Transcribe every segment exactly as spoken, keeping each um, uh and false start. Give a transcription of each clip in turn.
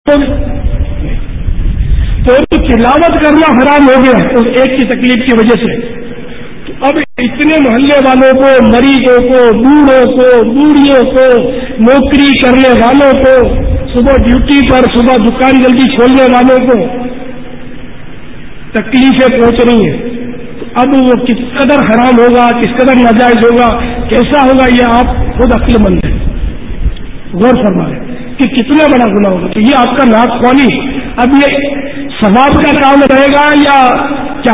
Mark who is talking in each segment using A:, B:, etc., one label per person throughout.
A: تو تلاوت کرنا حرام ہو گیا اس ایک کی تکلیف کی وجہ سے. تو اب اتنے محلے والوں کو، مریضوں کو، بوڑھوں کو، بوڑھیوں کو، نوکری کرنے والوں کو، صبح ڈیوٹی پر، صبح دکان جلدی کھولنے والوں کو تکلیفیں پہنچ رہی ہیں. تو اب وہ کس قدر حرام ہوگا، کس قدر ناجائز ہوگا، کیسا ہوگا، یہ آپ خود عقل مند ہیں، غور فرمائیں کہ کتنا بڑا گناہ ہوگا. تو یہ آپ کا ناخوانی اب یہ ثواب کا کام رہے گا یا کیا؟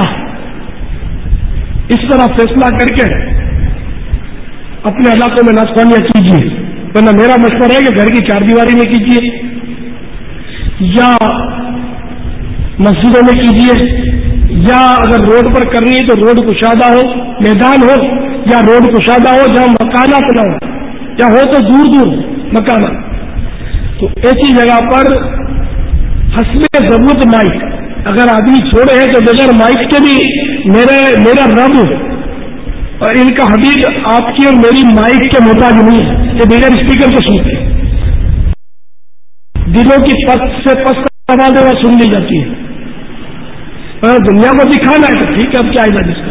A: اس پر آپ فیصلہ کر کے اپنے علاقوں میں ناخوانیاں کیجیے. ورنہ میرا مشورہ ہے کہ گھر کی چار دیواری میں کیجیے یا مسجدوں میں کیجیے، یا اگر روڈ پر کرنی ہے تو روڈ کشادہ ہو، میدان ہو، یا روڈ کشادہ ہو جہاں مکانات نہ ہو، یا ہو تو دور دور مکانات. تو ایسی جگہ پر حسب ضرورت مائک اگر آدمی چھوڑے ہیں تو بغیر مائک کے بھی میرے میرا رب اور ان کا حبیب آپ کی اور میری مائک کے محتاج نہیں ہے کہ بغیر اسپیکر کو سنتے. دلوں کی پس سے پس آوازیں وہ سن لی جاتی ہے. اگر دنیا کو دکھانا ہے تو ٹھیک ہے، اب کیا علاج اس کا.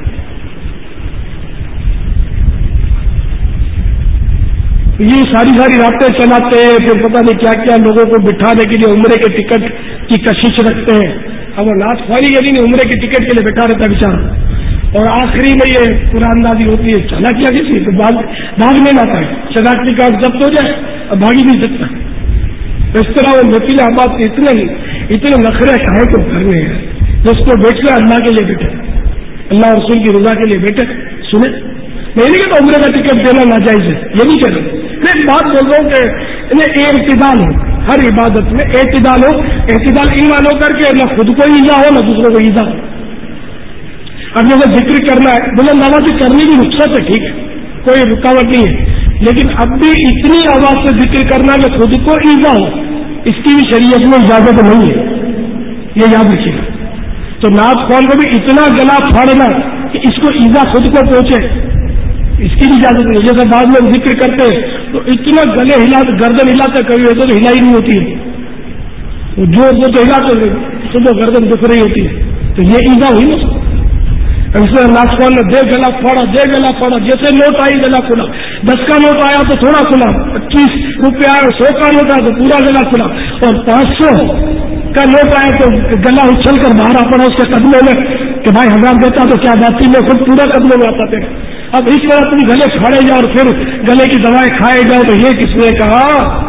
A: یہ ساری ساری راتیں چلاتے ہیں، پھر پتہ نہیں کیا کیا لوگوں کو بٹھانے کے لیے عمرے کے ٹکٹ کی کشش رکھتے ہیں. اب وہ ناز خواری کے لیے عمرے کے ٹکٹ کے لیے بٹھا رہتا ہے بیچارہ، اور آخری میں یہ قرآن اندازی ہوتی ہے. چلا کیا کسی تو بھاگ بھاگ نہیں آتا ہے، شناختی کارڈ ضبط ہو جائے اب بھاگ ہی نہیں سکتا. اس طرح وہ نتیجہ آباد اتنے ہی اتنے نخرے کھائے کو کرنے ہیں. جس کو بیٹھنا اللہ کے لیے بیٹھے، اللہ اور رسول کی رضا کے لیے بیٹھے. سنیں، میں نہیں کہتا عمرے کا ٹکٹ دینا ناجائز ہے، یہ نہیں کہہ رہا. میں ایک بات بول رہا ہوں کہ انہیں اعتدال ہو، ہر عبادت میں اعتدال ہو. اعتدال ایمان ہو کر کے نہ خود کو ایزا ہو نہ دوسروں کو ایزا ہو. اب جیسے ذکر کرنا ہے بلند آواز سے کرنے کی رخصت ہے، ٹھیک ہے، کوئی رکاوٹ نہیں ہے، لیکن اب بھی اتنی آواز سے ذکر کرنا کہ خود کو ایزا ہو، اس کی بھی شریعت میں اجازت نہیں ہے، یہ یاد رکھیے گا. تو نعت خوان کو بھی اتنا گلا پھاڑنا کہ اس کو ایزا خود کو پہنچے، اس کی بھی اجازت نہیں. جیسے بعض لوگ ذکر کرتے ہیں تو اتنا گلے ہلا گردن ہلاتے، کبھی ہوتا تو ہلائی نہیں ہوتی ہے، جو وہ تو ہلاتے صبح گردن دکھ رہی ہوتی ہے. تو یہ ایزا ہوئی نا. ناچوان نے دے گلا پھاڑا، دے گلا پھاڑا، جیسے نوٹ آئی گلا کھلا. دس کا نوٹ آیا تو تھوڑا کھلا، پچیس روپے آئے، سو کا نوٹ آیا تو پورا گلا کھلا، اور پانچ سو کا نوٹ آیا تو گلا اچھل کر باہر آ پڑا اس کے قدموں میں کہ بھائی ہزار دیتا تو کیا بات تھی، میں خود پورا قدموں میں آتا تھا. اب اس طرح تم گلے پھاڑے جاؤ اور پھر گلے کی دوائیں کھائے جاؤ تو یہ کس نے کہا؟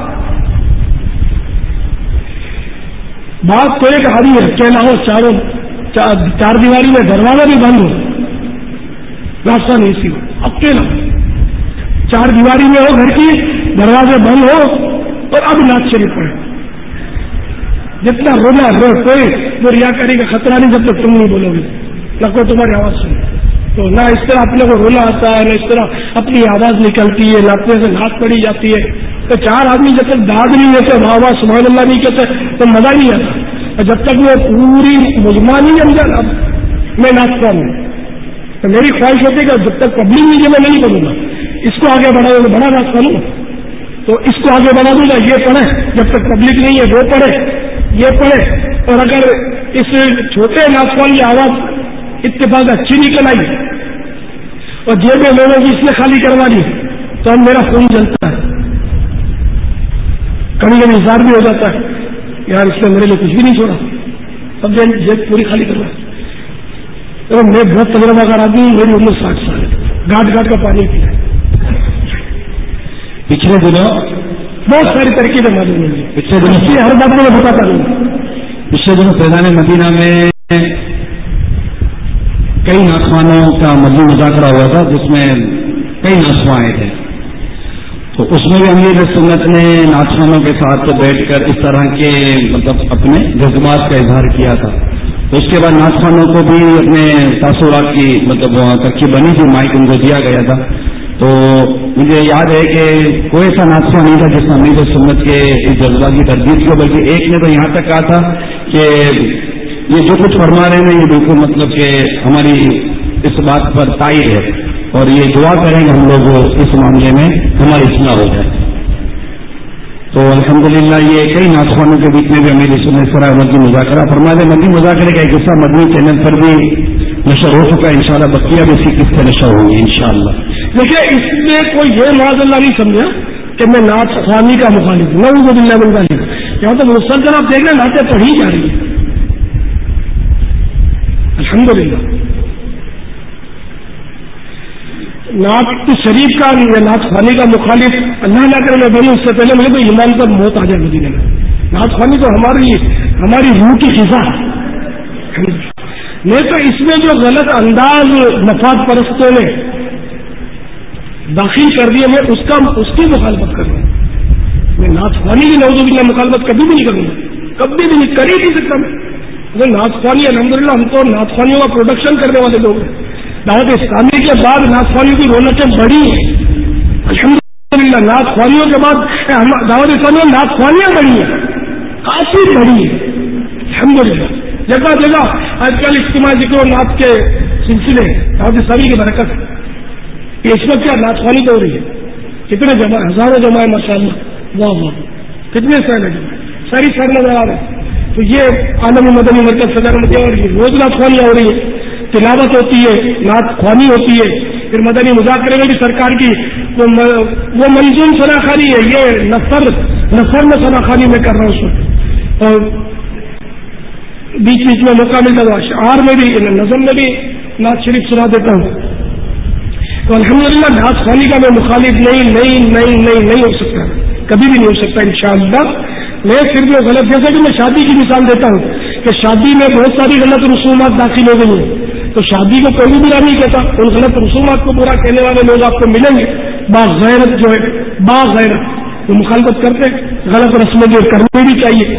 A: بات تو ایک ہری ہے، کہنا ہو چاروں چار دیواری میں دروازہ بھی بند ہو، راستہ نہیں سی ہو، اکیلا چار دیواری میں ہو، گھر کی دروازے بند ہو، اور اب ناچ شریف پڑے. جتنا رونا رو، کوئی وہ ریاکاری کا خطرہ نہیں جب تک تم نہیں بولو گے، نہ کوئی تمہاری آواز سنے. تو نہ اس طرح اپنے کو رونا آتا ہے، نہ اس طرح اپنی آواز نکلتی ہے، نہ اپنے سے ناک پڑی جاتی ہے. تو چار آدمی جب تک داد نہیں دیتے، واہ واہ سبحان اللہ نہیں کہتے تو مزہ نہیں آتا. اور جب تک وہ پوری مجمع نہیں اندر اب میں ناچتا ہوں، تو میری خواہش ہوتی ہے کہ جب تک پبلک نہیں ہے میں نہیں کروں گا، اس کو آگے بڑھاؤ گا، بڑا ناچتا ہوں تو اس کو آگے بڑھا دوں گا، یہ پڑھے، جب تک پبلک نہیں ہے وہ پڑھے، یہ پڑھے. اور اگر اس چھوٹے ناچوان کی آواز اتفاق اچھی نکل آئی اور جیبیں لوگوں کی اس نے خالی کروا دی تو اب میرا خون جلتا ہے، کبھی کبھی اظہار بھی ہو جاتا ہے یار اس نے میرے لیے کچھ بھی نہیں چھوڑا، سب جیب پوری خالی کروا. تو میں بہت تجربہ کر آدمی ہوں، میری عمر ساٹھ سال ہے، گاٹ گاٹ کا پانی پیا.
B: پچھلے دنوں
A: بہت ساری ترکیبیں معلوم ہوئی،
B: پچھلے دنوں
A: ہر بات میں بتاتا ہوں.
B: پچھلے دنوں فیضان مدینہ میں کئی ناخوانوں کا مجموعی مذاکرہ ہوا تھا جس میں کئی ناخواں آئے تھے. تو اس میں بھی امیر سنت نے ناخوانوں کے ساتھ بیٹھ کر اس طرح کے مطلب اپنے جذبات کا اظہار کیا تھا. تو اس کے بعد ناخوانوں کو بھی اپنے تاثرات کی مطلب ترکیب بنی تھی، مائک ان کو دیا گیا تھا. تو مجھے یاد ہے کہ کوئی ایسا ناخواں نہیں تھا جس نے امیر سنت کے اس جذبات کی تردید کی، بلکہ ایک نے تو یہاں تک کہا تھا کہ یہ جو کچھ فرما رہے ہیں یہ بالکل مطلب کہ ہماری اس بات پر تائید ہے اور یہ دعا کریں گے ہم لوگ اس معاملے میں ہماری اصلاح ہو جائے. تو الحمدللہ یہ کئی ناخوانوں کے بیچ میں بھی امیر سنت سرا مدنی مذاکرہ فرما دے. مدنی مذاکرے کا ایک حصہ مدنی چینل پر بھی نشر ہو چکا ہے. انشاءاللہ بقیہ بھی اسی قسط سے نشر ہوگی انشاءاللہ.
A: دیکھیے اس میں کوئی یہ معاذ اللہ نہیں سمجھا کہ میں نعت خوانی کا مخالف ہوں. نعوذ باللہ من ذالک. یہاں تو مسلسل آپ دیکھ رہے ہیں نعتیں پڑھی جا رہی ہیں الحمدللہ. نعت شریف کا یا نعت خوانی کا مخالف اللہ نہ کرے میں بنوں اس سے پہلے مجھے تو ایمان پر موت آ جائے مدینے میں. نعت خوانی تو ہماری ہماری روح کی غذا ہے. میں تو اس میں جو غلط انداز مفاد پرستوں نے داخل کر دیے میں اس کا اس کی مخالفت کروں گا. میں نعت خوانی کی نعوذ باللہ مخالفت کبھی بھی نہیں کروں گا, کبھی بھی نہیں کر ہی نہیں سکتا. میں نعت خوانی الحمدللہ ہم تو نعت خوانیوں کا پروڈکشن کرنے والے لوگ ہیں. دعوت اسلامی کے بعد نعت خوانیوں کی رونقیں بڑھی ہیں الحمدللہ. نعت خوانیوں کے بعد دعوت اسلامی میں نعت خوانیاں بڑھی ہیں, کافی بڑھی ہیں الحمدللہ. جگہ جگہ آج کل اجتماع ذکر و نعت کے سلسلے دعوت اسلامی کی برکت ہے. اس وقت کیا نعت خوانی تو ہو رہی ہے. کتنے جمع ہزاروں جمع ہے ماشاء اللہ. واہ واہ کتنے سیر ہے جمع ساری سیر نظر آ رہے ہیں. تو یہ عالمی مدنی مرکز سجا مدی اور روز نعت خوانیاں ہو رہی ہے, تلاوت ہوتی ہے, نعت خوانی ہوتی ہے. پھر مدنی مذاکرے میں بھی سرکار کی وہ منظوم شناخانی ہے. یہ نثر نثر میں شناخانی میں کر رہا ہوں اس وقت, اور بیچ بیچ میں موقع ملتا ہے اشعار میں بھی نظم میں بھی نعت شریف سنا دیتا ہوں. تو الحمدللہ نعت خوانی کا میں مخالف نہیں نہیں نہیں نہیں نہیں ہو سکتا, کبھی بھی نہیں ہو سکتا انشاءاللہ. میں صرف وہ غلط, جیسے کہ میں شادی کی مثال دیتا ہوں کہ شادی میں بہت ساری غلط رسومات داخل ہو گئی ہیں, تو شادی کو کوئی بھی برا نہیں کہتا. ان غلط رسومات کو برا کہنے والے لوگ آپ کو ملیں گے. باغیرت جو ہے باغیرت وہ مخالفت کرتے غلط رسمیں جو کرنی بھی چاہیے.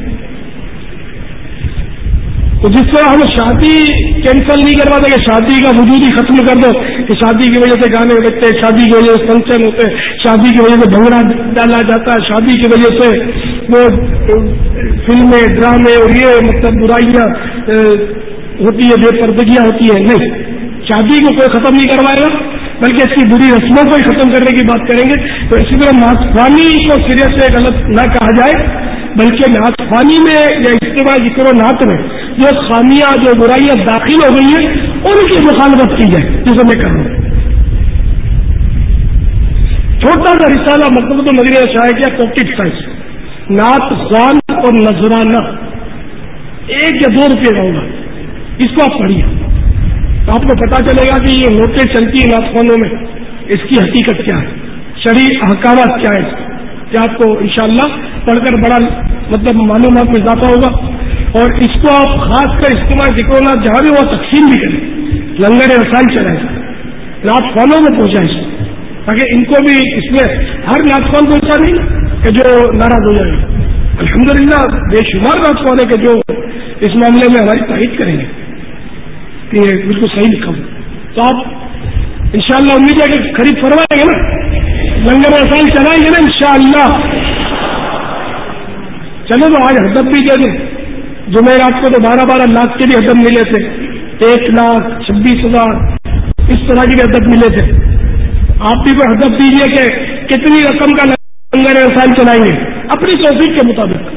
A: تو جس طرح ہم شادی کینسل نہیں کرواتے کہ شادی کا وجود ہی ختم کر دو, کہ شادی کی وجہ سے گانے بجتے ہیں, شادی کی وجہ سے فنکشن ہوتے ہیں, شادی کی وجہ سے بھنگڑا ڈالا جاتا ہے, شادی کی وجہ سے وہ فلمیں ڈرامے اور یہ مطلب برائیاں ہوتی ہے, بے پردگیاں ہوتی ہے. نہیں, شادی کو کوئی ختم نہیں کروائے گا بلکہ اس کی بری رسموں کو ہی ختم کرنے کی بات کریں گے. تو اسی طرح نعت خوانی کو سرے سے غلط نہ کہا جائے, بلکہ نعت خوانی میں یا اجتماع ذکر و نعت میں جو خامیاں جو برائیاں داخل ہو گئی ہیں ان کی مخالفت کی جائے, جسے میں کر رہا ہوں. چھوٹا سا رسالہ مکتبۃ المدینہ نے شائع کیا, پاکٹ سائز, نعت خوان اور نذرانہ, ایک یا دو روپے کا ہوگا. اس کو آپ پڑھیے تو آپ کو پتا چلے گا کہ یہ نوٹیں چلتی ہیں نعت خوانوں میں, اس کی حقیقت کیا ہے, شرعی احکامات کیا ہے, کہ آپ کو انشاءاللہ پڑھ کر بڑا مطلب معلومات میں اضافہ ہوگا. اور اس کو آپ خاص کر اجتماع ذکر نعت جہاں بھی وہ تقسیم بھی کریں, لنگر رسائل چلائیں, نعت خوانوں میں پہنچائیں, تاکہ ان کو بھی اس میں ہر نعت خوان کو ایسا نہیں کہ جو ناراض ہو جائے. الحمدللہ بے شمار نعت خوان ہے کہ جو اس معاملے میں ہماری تائید کریں گے کہ یہ بالکل صحیح لکھا ہو. تو آپ انشاءاللہ امید ہے کہ خرید فرمائیں گے نا, لنگر رسائل چلائیں گے نا انشاءاللہ. چلو تو آج ہدف بھی دے دیں. جمعرات کو تو بارہ بارہ لاکھ کے بھی ہدف ملے تھے, ایک لاکھ چھبیس ہزار اس طرح کے بھی ہدف ملے تھے. آپ بھی کوئی ہدف دیجیے کہ کتنی رقم کا لنگر رسائل چلائیں گے اپنی توفیق کے مطابق.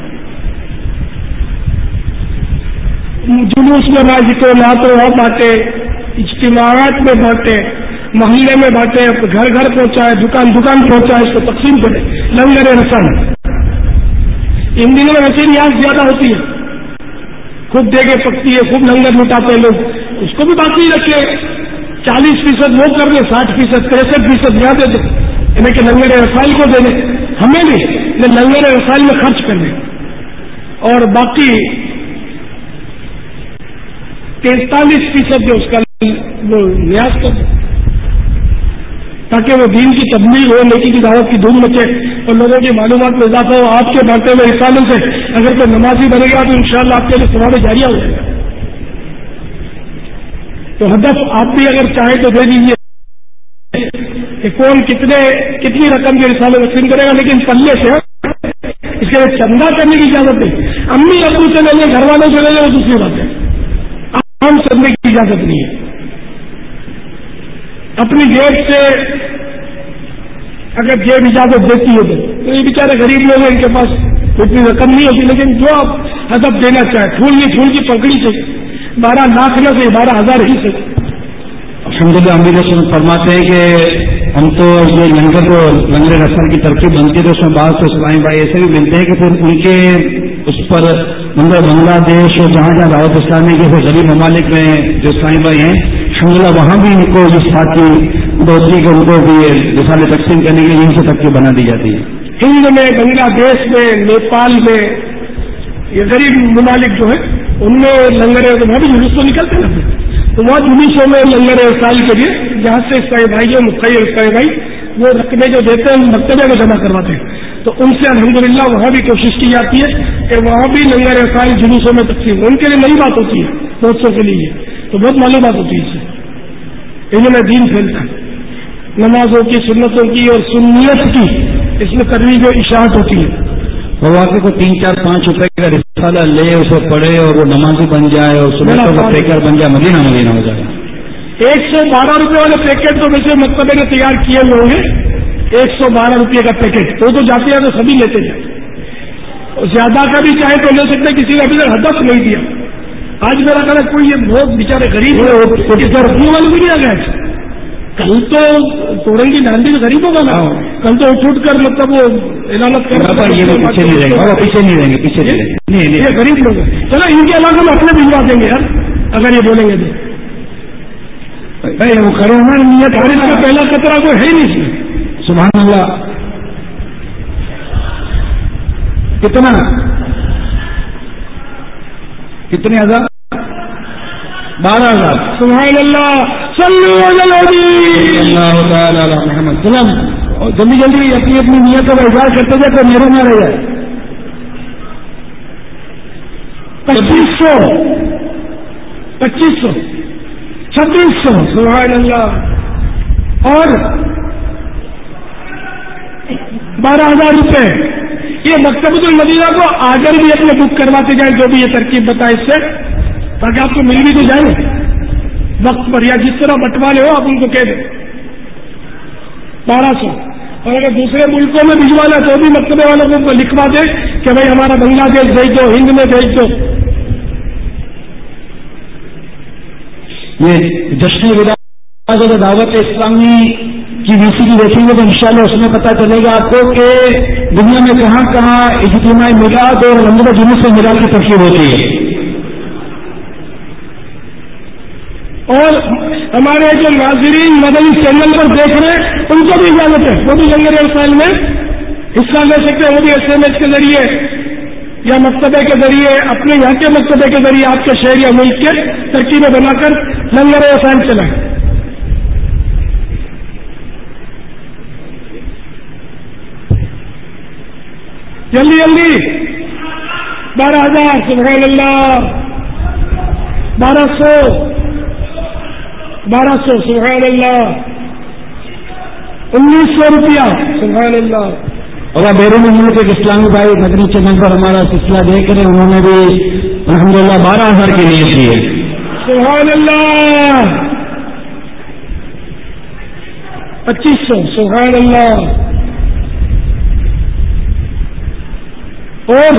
A: جلوس میں نہ ذکر نعت وہاں بانٹے, اجتماعات میں بانٹے, محلے میں بانٹے, گھر گھر پہنچائے, دکان دکان پہنچائے, اس کو تقسیم کرے لنگر رسائل. ان دنوں میں ویسے نیاز زیادہ ہوتی ہے, خوب دیگیں پکتی ہے, خوب لنگر لٹاتے ہیں لوگ, اس کو بھی باقی رکھے. چالیس فیصد وہ کر دیں, ساٹھ فیصد تریسٹھ فیصد یہاں دے دیں, یعنی کہ لنگر رسائل کو دے دیں. ہمیں بھی لنگر رسائل میں خرچ کر دیں, اور باقی تینتالیس فیصد جو اس کا وہ نیاز کر دیں, تاکہ وہ دین کی تبلیغ ہو, نیکی کی دعوت کی دھوم مچے اور لوگوں کی معلومات میں اضافہ ہو. آپ کے بانٹے ہوئے رسالوں سے اگر کوئی نمازی بنے گا تو انشاءاللہ آپ کے لیے ثواب جاریہ ہو جائے گا. تو ہدف آپ بھی اگر چاہیں تو دے دیجیے کہ کون کتنے کتنی رقم کے رسالے تقسیم کرے گا, لیکن پلے سے اس کے لیے چندہ کرنے کی اجازت نہیں. امی ابو سے لے لیں, گھر والوں سے لے لیں, وہ دوسری بات ہے. عام چندے کی اجازت نہیں ہے. اپنی جیب سے اگر جیب اجازت دیتی ہے تو یہ بیچارے غریب لوگ ہیں، ان کے پاس اتنی رقم نہیں ہوتی، لیکن جو آپ ہدف دینا چاہے، پھول نہیں پھول کی پکڑی سے بارہ لاکھ نہ سے بارہ ہزار ہی سے.
B: الحمدللہ امیر رسول فرماتے ہیں کہ ہم تو یہ لنگر جو لنگر رسل کی ترکیب بنتی ہے تو اس میں بعض تو اسلامی بھائی ایسے بھی ملتے ہیں کہ پھر ان کے اس پر مطلب بنگلہ دیش اور جہاں جہاں دعوت اسلامی کے غریب ممالک میں جو اسلامی بھائی ہیں الحمدللہ وہاں بھی ان کو اس بات کی بڑھوتری کے ان کو بھی رسالے تقسیم کرنے کے لیے ان سے ترکیب بنا دی جاتی ہے.
A: ہند میں، بنگلہ دیش میں، نیپال میں، یہ غریب ممالک جو ہیں ان میں لنگر وہاں بھی جلوس تو نکلتے ہیں، تو وہاں جلوسوں میں لنگر وسائل کے لیے جہاں سے اسلامی بھائی جو متعین اسلامی بھائی وہ رقمیں جو دیتے ہیں مکتبے میں جمع کرواتے ہیں، تو ان سے الحمدللہ وہاں بھی کوشش کی جاتی ہے کہ وہاں بھی لنگر وسائل جلوسوں میں تقسیم. ان کے لیے نئی بات ہوتی ہے، بہت سو کے لیے تو بہت معلومات ہوتی ہے، اس سے انہوں نے دین پھیلتا ہے، نمازوں کی، سنتوں کی اور سنیت کی اس میں ترویج و اشاعت ہوتی ہے.
B: وہ واقعی کو تین چار پانچ روپے کا رسالہ لے اسے پڑھے اور وہ نمازی بن جائے اور سنتوں کا پیکر بن جائے، مدینہ مدینہ ہو جائے. ایک
A: سو بارہ روپے والے پیکٹ تو ویسے مکتبے نے تیار کیے ہوئے ہوں گے، ایک سو بارہ روپئے کا پیکٹ تو تو جاتے ہیں تو سبھی لیتے جائیں، زیادہ کا بھی چاہے تو لے سکتے، کسی نے ابھی تک ہدف نہیں دیا. آج میرا کہنا کوئی یہ بہت بیچارے غریب ہے رکھنے والے بھی نہیں آ گئے. کل تو توڑیں گی ناندی غریبوں کا نا، کل تو اٹھ اٹھ کر مطلب وہ اعلانت کر
B: پیچھے نہیں رہیں گے، پیچھے نہیں رہیں گے، پیچھے نہیں.
A: یہ غریب لوگ ہیں، چلو ان کے علاقے میں اپنے بھجوا دیں گے یار اگر یہ بولیں گے تو وہ کھڑے ہونا نیت خارج کا پہلا خطرہ کوئی ہے نہیں اس میں.
B: سبحان اللہ. کتنا کتنے ہزار؟ بارہ ہزار.
A: سبحان اللہ.
B: اللہ تعالی علی محمد.
A: سلام. اور جلدی جلدی اپنی اپنی نیت کا اظہار کرتے جائے تو میرے نہ رہ جائے. پچیس سو پچیس سو چھبیس سو سبحان اللہ. اور بارہ ہزار روپے یہ مکتبۃ المدینہ کو آگر بھی اپنے بک کرواتے جائیں، جو بھی یہ ترکیب بتائے اس سے، تاکہ آپ کو مل بھی تو جائیں وقت پر، یا جس طرح بٹوالے ہو آپ ان کو کہہ دیں. بارہ سو. اور اگر دوسرے ملکوں میں بھجوانا تو بھی مکتبے والوں کو لکھوا دیں کہ بھائی ہمارا بنگلہ دیش بھیج دو، ہند میں بھیج دو.
B: یہ جشن وداع دعوت اسلامی کی وی سی کی دیکھیں گے تو انشاءاللہ اس میں پتہ چلے گا آپ کو کہ دنیا میں کہاں کہاں اجتماعی میلاد اور رمضان جلوس سے میلاد کی ترکیب ہوتی ہے.
A: اور ہمارے جو ناظرین مدنی چینل پر دیکھ رہے ہیں ان کو بھی اجازت ہے، وہ بھی لنگر وسائل میں حصہ لے سکتے ہیں، وہ بھی ایس ایم ایس کے ذریعے یا مکتبے کے ذریعے، اپنے یہاں کے مکتبے کے ذریعے آپ کے شہر یا ملک کے ترکیبیں بنا کر لنگر وسائل چلائیں. جلدی جلدی. بارہ ہزار سبحان اللہ. بارہ سو بارہ سو سبحان اللہ. انیس سو روپیہ سبحان اللہ.
B: اور بیرون ملک ایک اسلامی بھائی مدنی چینل پر ہمارا سلسلہ دیکھ رہے ہیں، انہوں نے بھی الحمدللہ بارہ ہزار کی نیت کی ہے.
A: سبحان اللہ. پچیس سو سبحان اللہ. اور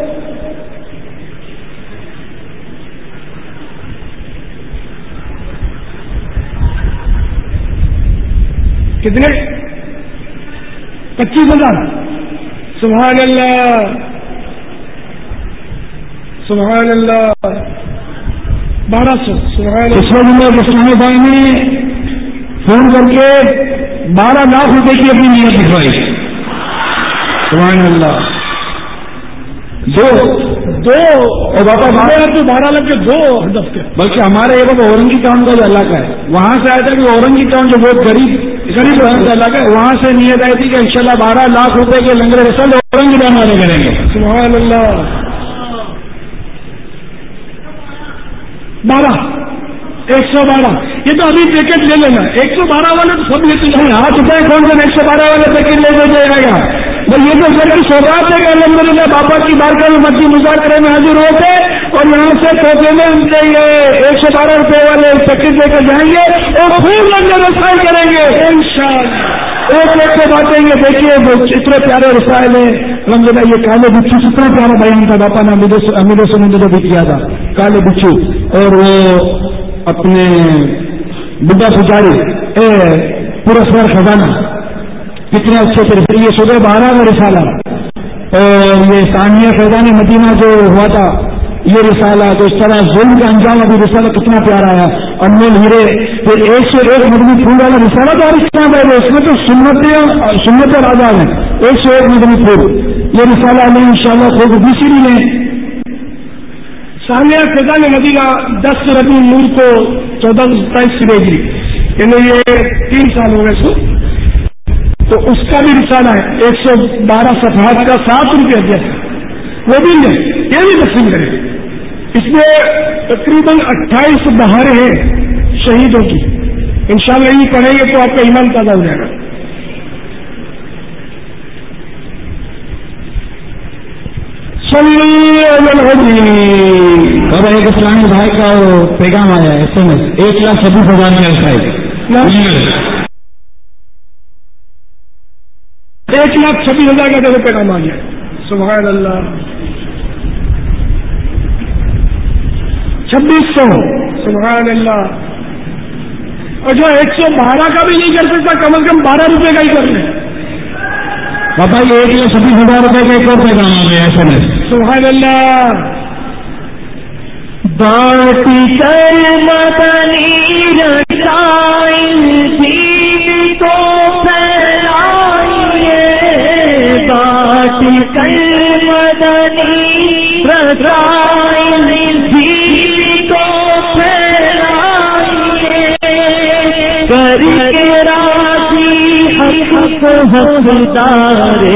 A: کتنے؟ پچیس ہزار سبحان اللہ. سبحان اللہ. بارہ سو سبحان
B: اس وقت اسلامی بھائی نے فون کر کے بارہ لاکھ روپے کی اپنی نیت لکھوائی. سبحان اللہ. دو
A: دو اور بابا بارہ تو بارہ لاکھ کے دو ہدف کے،
B: بلکہ ہمارے یہ بابا اورنگی ٹاؤن کا جو علاقہ ہے وہاں سے آیا تھا کہ اورنگی ٹاؤن جو بہت غریب غریب کا علاقہ ہے وہاں سے نیت آئی تھی کہ انشاءاللہ بارہ لاکھ روپے کے لنگر رسل اورنگی ٹاؤن والے کریں گے.
A: سبحان اللہ. بارہ ایک سو بارہ یہ تو ابھی پیکٹ لے لینا. ایک سو بارہ والے تو سب لیتے ہیں.
B: ہاتھ اٹھائے کون سا ایک سو بارہ والے پیکٹ لے دے جائے گا. یہ تو سر کی سوگات ہے کہ الحمدللہ بابا کی بارگاہ میں مدنی مذاکرے میں حاضر ہو کے اور یہاں سے تحفے میں ان کے یہ ایک سو بارہ روپے والے پیکٹ لے کر جائیں گے اور خوب لنگر رسائی کریں گے انشاءاللہ.
A: ایک ایک سے باتیں یہ دیکھیے اتنے پیارے رسائل ہیں الحمدللہ. یہ کالے بچھو کتنا پیارا بیان تھا باپا نے امیر سے نے بھی کیا تھا کالے بچھو. اور وہ اپنے بڈھا پجاری پورا سر خزانہ کتنے اچھے طریقے یہ صبح بارہ کا رسالہ. اور یہ ثانیہ فیضان مدینہ جو ہوا تھا یہ رسالہ. تو اس طرح ظلم کا انجام ابھی رسالہ کتنا پیارا ہے. انمول ہیرے پھر ایک سے ایک مدنی پھول والا رسالہ تو اور اس طرح ہے اس میں تو سنتیں سنت اور آزاد ہیں. ایک سے ایک مدنی پھول یہ رسالہ ہمیں ان شاء اللہ خوب دوسری میں ثانیہ فیضان مدینہ دس ربیع النور کو چودہ سو ستائیس سے ہجری یعنی یہ تین سال ہو گئے سو. تو اس کا بھی رسالہ ہے ایک سو بارہ صفحات کا سات روپے جیسا وہ بھی لیں یہ بھی تقسیم کریں. اس میں تقریباً اٹھائیس بہاریں ہیں شہیدوں کی. انشاءاللہ یہ پڑھیں گے تو آپ کا ایمان تازہ ہو جائے گا.
B: اور ایک اسلامی بھائی کا پیغام آیا ہے ایس ایم ایس ایک لاکھ چھبیس ہزار میں
A: ایک لاکھ چھبیس ہزار کا دیکھو پیغام آ گیا. سبحان اللہ. چھبیس سو سبحان اللہ. اور جو ایک سو بارہ کا بھی نہیں کر سکتا کم از کم بارہ روپے کا ہی کر لیں.
B: بابا یہ ایک لاکھ چھبیس ہزار روپے کا ایک اور پیغام آ گیا ایس ایم ایس.
A: سبحان اللہ.
C: باٹی کر مدنی رسائل دین کو پھیلائیے. باٹی کر مدنی رسائل دین کو پھیلائیے. کر کے راضی حق حقدار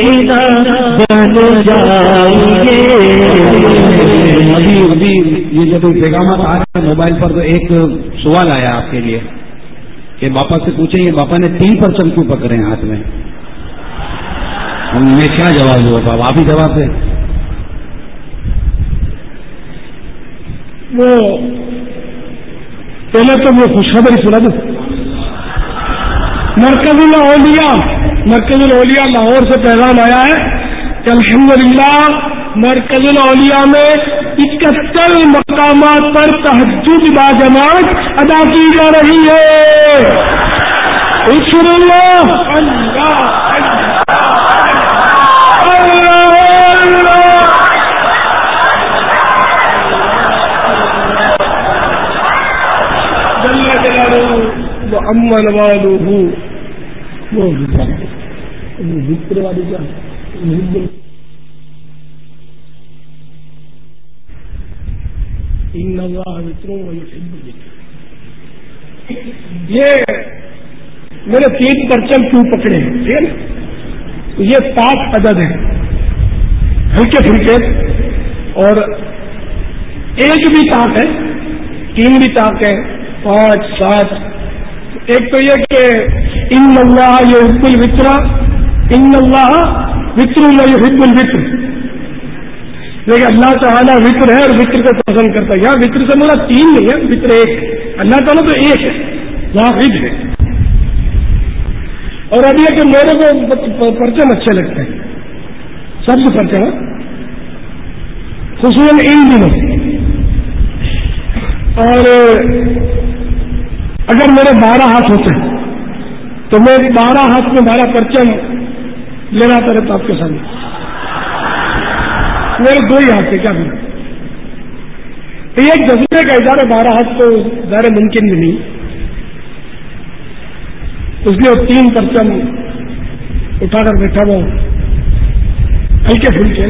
C: بن جائیے.
B: ابھی ابھی یہ جب پیغامات آ رہے ہیں موبائل پر تو ایک سوال آیا آپ کے لیے کہ باپا سے پوچھیں یہ باپا نے تین پرچم کیوں پکڑے ہیں ہاتھ میں. میں کیا جواب ہوا بابا آپ ہی جواب دیں.
A: وہ پہلے تو وہ خوشخبری سنا دو. مرکز الاولیاء مرکز الاولیاء لاہور سے پیغام آیا ہے کہ الحمدللہ مرکز الاولیاء میں اکہتر مقامات پر تہجد باجماعت ادا کی جا رہی ہے. اذکر اللہ اللہ جل جلالہ واما نوالہ. وہ ذکر والی کیا ان اللہ وتر ویحب الوتر. یہ میرے تین پرچم کیوں پکڑے ہیں ٹھیک ہے. یہ پانچ عدد ہیں ہلکے پھلکے اور ایک بھی طاق ہے تین بھی طاق ہے پانچ سات. ایک تو یہ کہ ان اللہ یحب الوتر ان اللہ وتر ویحب الوتر. لیکن اللہ تعالیٰ وطر ہے اور وطر کو پسند کرتا ہے. یہاں وطر سے مطلب تین نہیں ہے وطر ایک. اللہ تعالیٰ تو ایک ہے واحد ہے. اور اب یہ کہ میرے کو پرچم اچھے لگتے ہیں سب سے پرچم خصوصاً ان دنوں. اور اگر میرے بارہ ہاتھ ہوتے تو میں بارہ ہاتھ میں بارہ پرچم لینا رہتا آپ کے سامنے. میرے دو ہی ہاتھ سے کیا بنا. ایک جذبے کا اظہار بارہ ہاتھ تو ظاہر ممکن بھی نہیں. اس لیے تین پرچم اٹھا کر بیٹھا ہوا ہلکے پھلکے.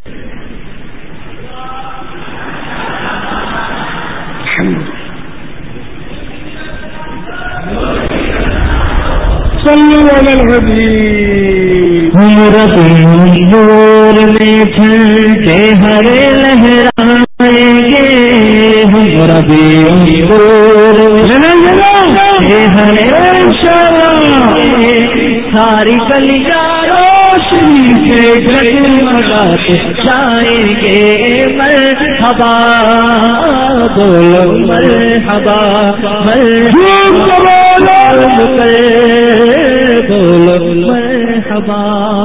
C: نور میں جھنڈے ہرے لہرائیں گے. ہم ہرے ساری کلیاں روشنی سے جگمگاتے جائیں گے. مرحبا بولو مرحبا مرحبا بولو مرحبا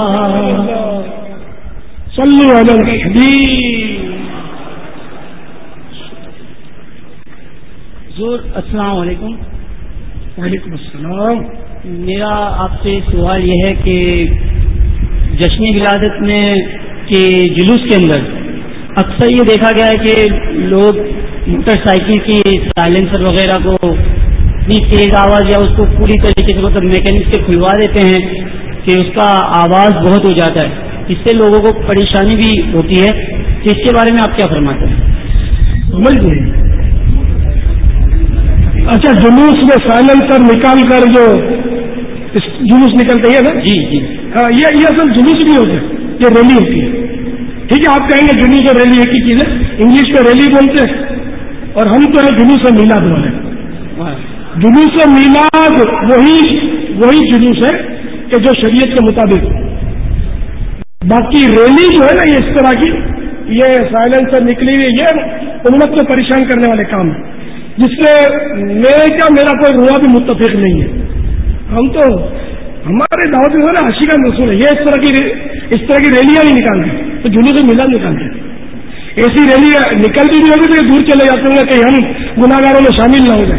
A: صلو علی الحبیب.
C: حضور السلام علیکم.
A: وعلیکم السلام.
C: میرا آپ سے سوال یہ ہے کہ جشن ولادت میں کے جلوس کے اندر اکثر یہ دیکھا گیا ہے کہ لوگ موٹر سائیکل کی سائلنسر وغیرہ کو اتنی تیز آواز یا اس کو پوری طریقے سے مطلب میکینک سے کھلوا دیتے ہیں کہ اس کا آواز بہت ہو جاتا ہے. اس سے لوگوں کو پریشانی بھی ہوتی ہے. اس کے بارے میں آپ کیا فرماتے ہیں؟
A: سمجھ گئے. اچھا, جلوس میں سائلنسر نکال کر جو جلوس نکلتے ہیں نا,
C: جی جی
A: ہاں, یہ یہ اصل جلوس نہیں ہوتے, یہ ریلی ہوتی ہے. ٹھیک ہے, آپ کہیں گے جلوس اور ریلی ایک ہی چیز ہے. انگلش میں ریلی بولتے ہیں اور ہم تو ہے جلوس و میلاد والے. جلوس و میلاد وہی وہی جلوس ہے کہ جو شریعت کے مطابق. باقی ریلی جو ہے نا, یہ اس طرح کی یہ سائلنسر نکلی ہوئی, یہ امت کو پریشان کرنے والے کام ہے, جس سے میں کیا میرا کوئی روا بھی متفق نہیں ہے. ہم تو ہمارے دعوت میں نا حشی کا رسول ہے, یہ اس طرح کی اس طرح کی ریلیاں نہیں نکالتے, تو جلوس و میلاد نکالتے. ایسی ریلی نکلتی نہیں ہوگی تو یہ دور چلے جاتے ہوں گے کہ ہم گناہگاروں میں شامل نہ ہو جائیں.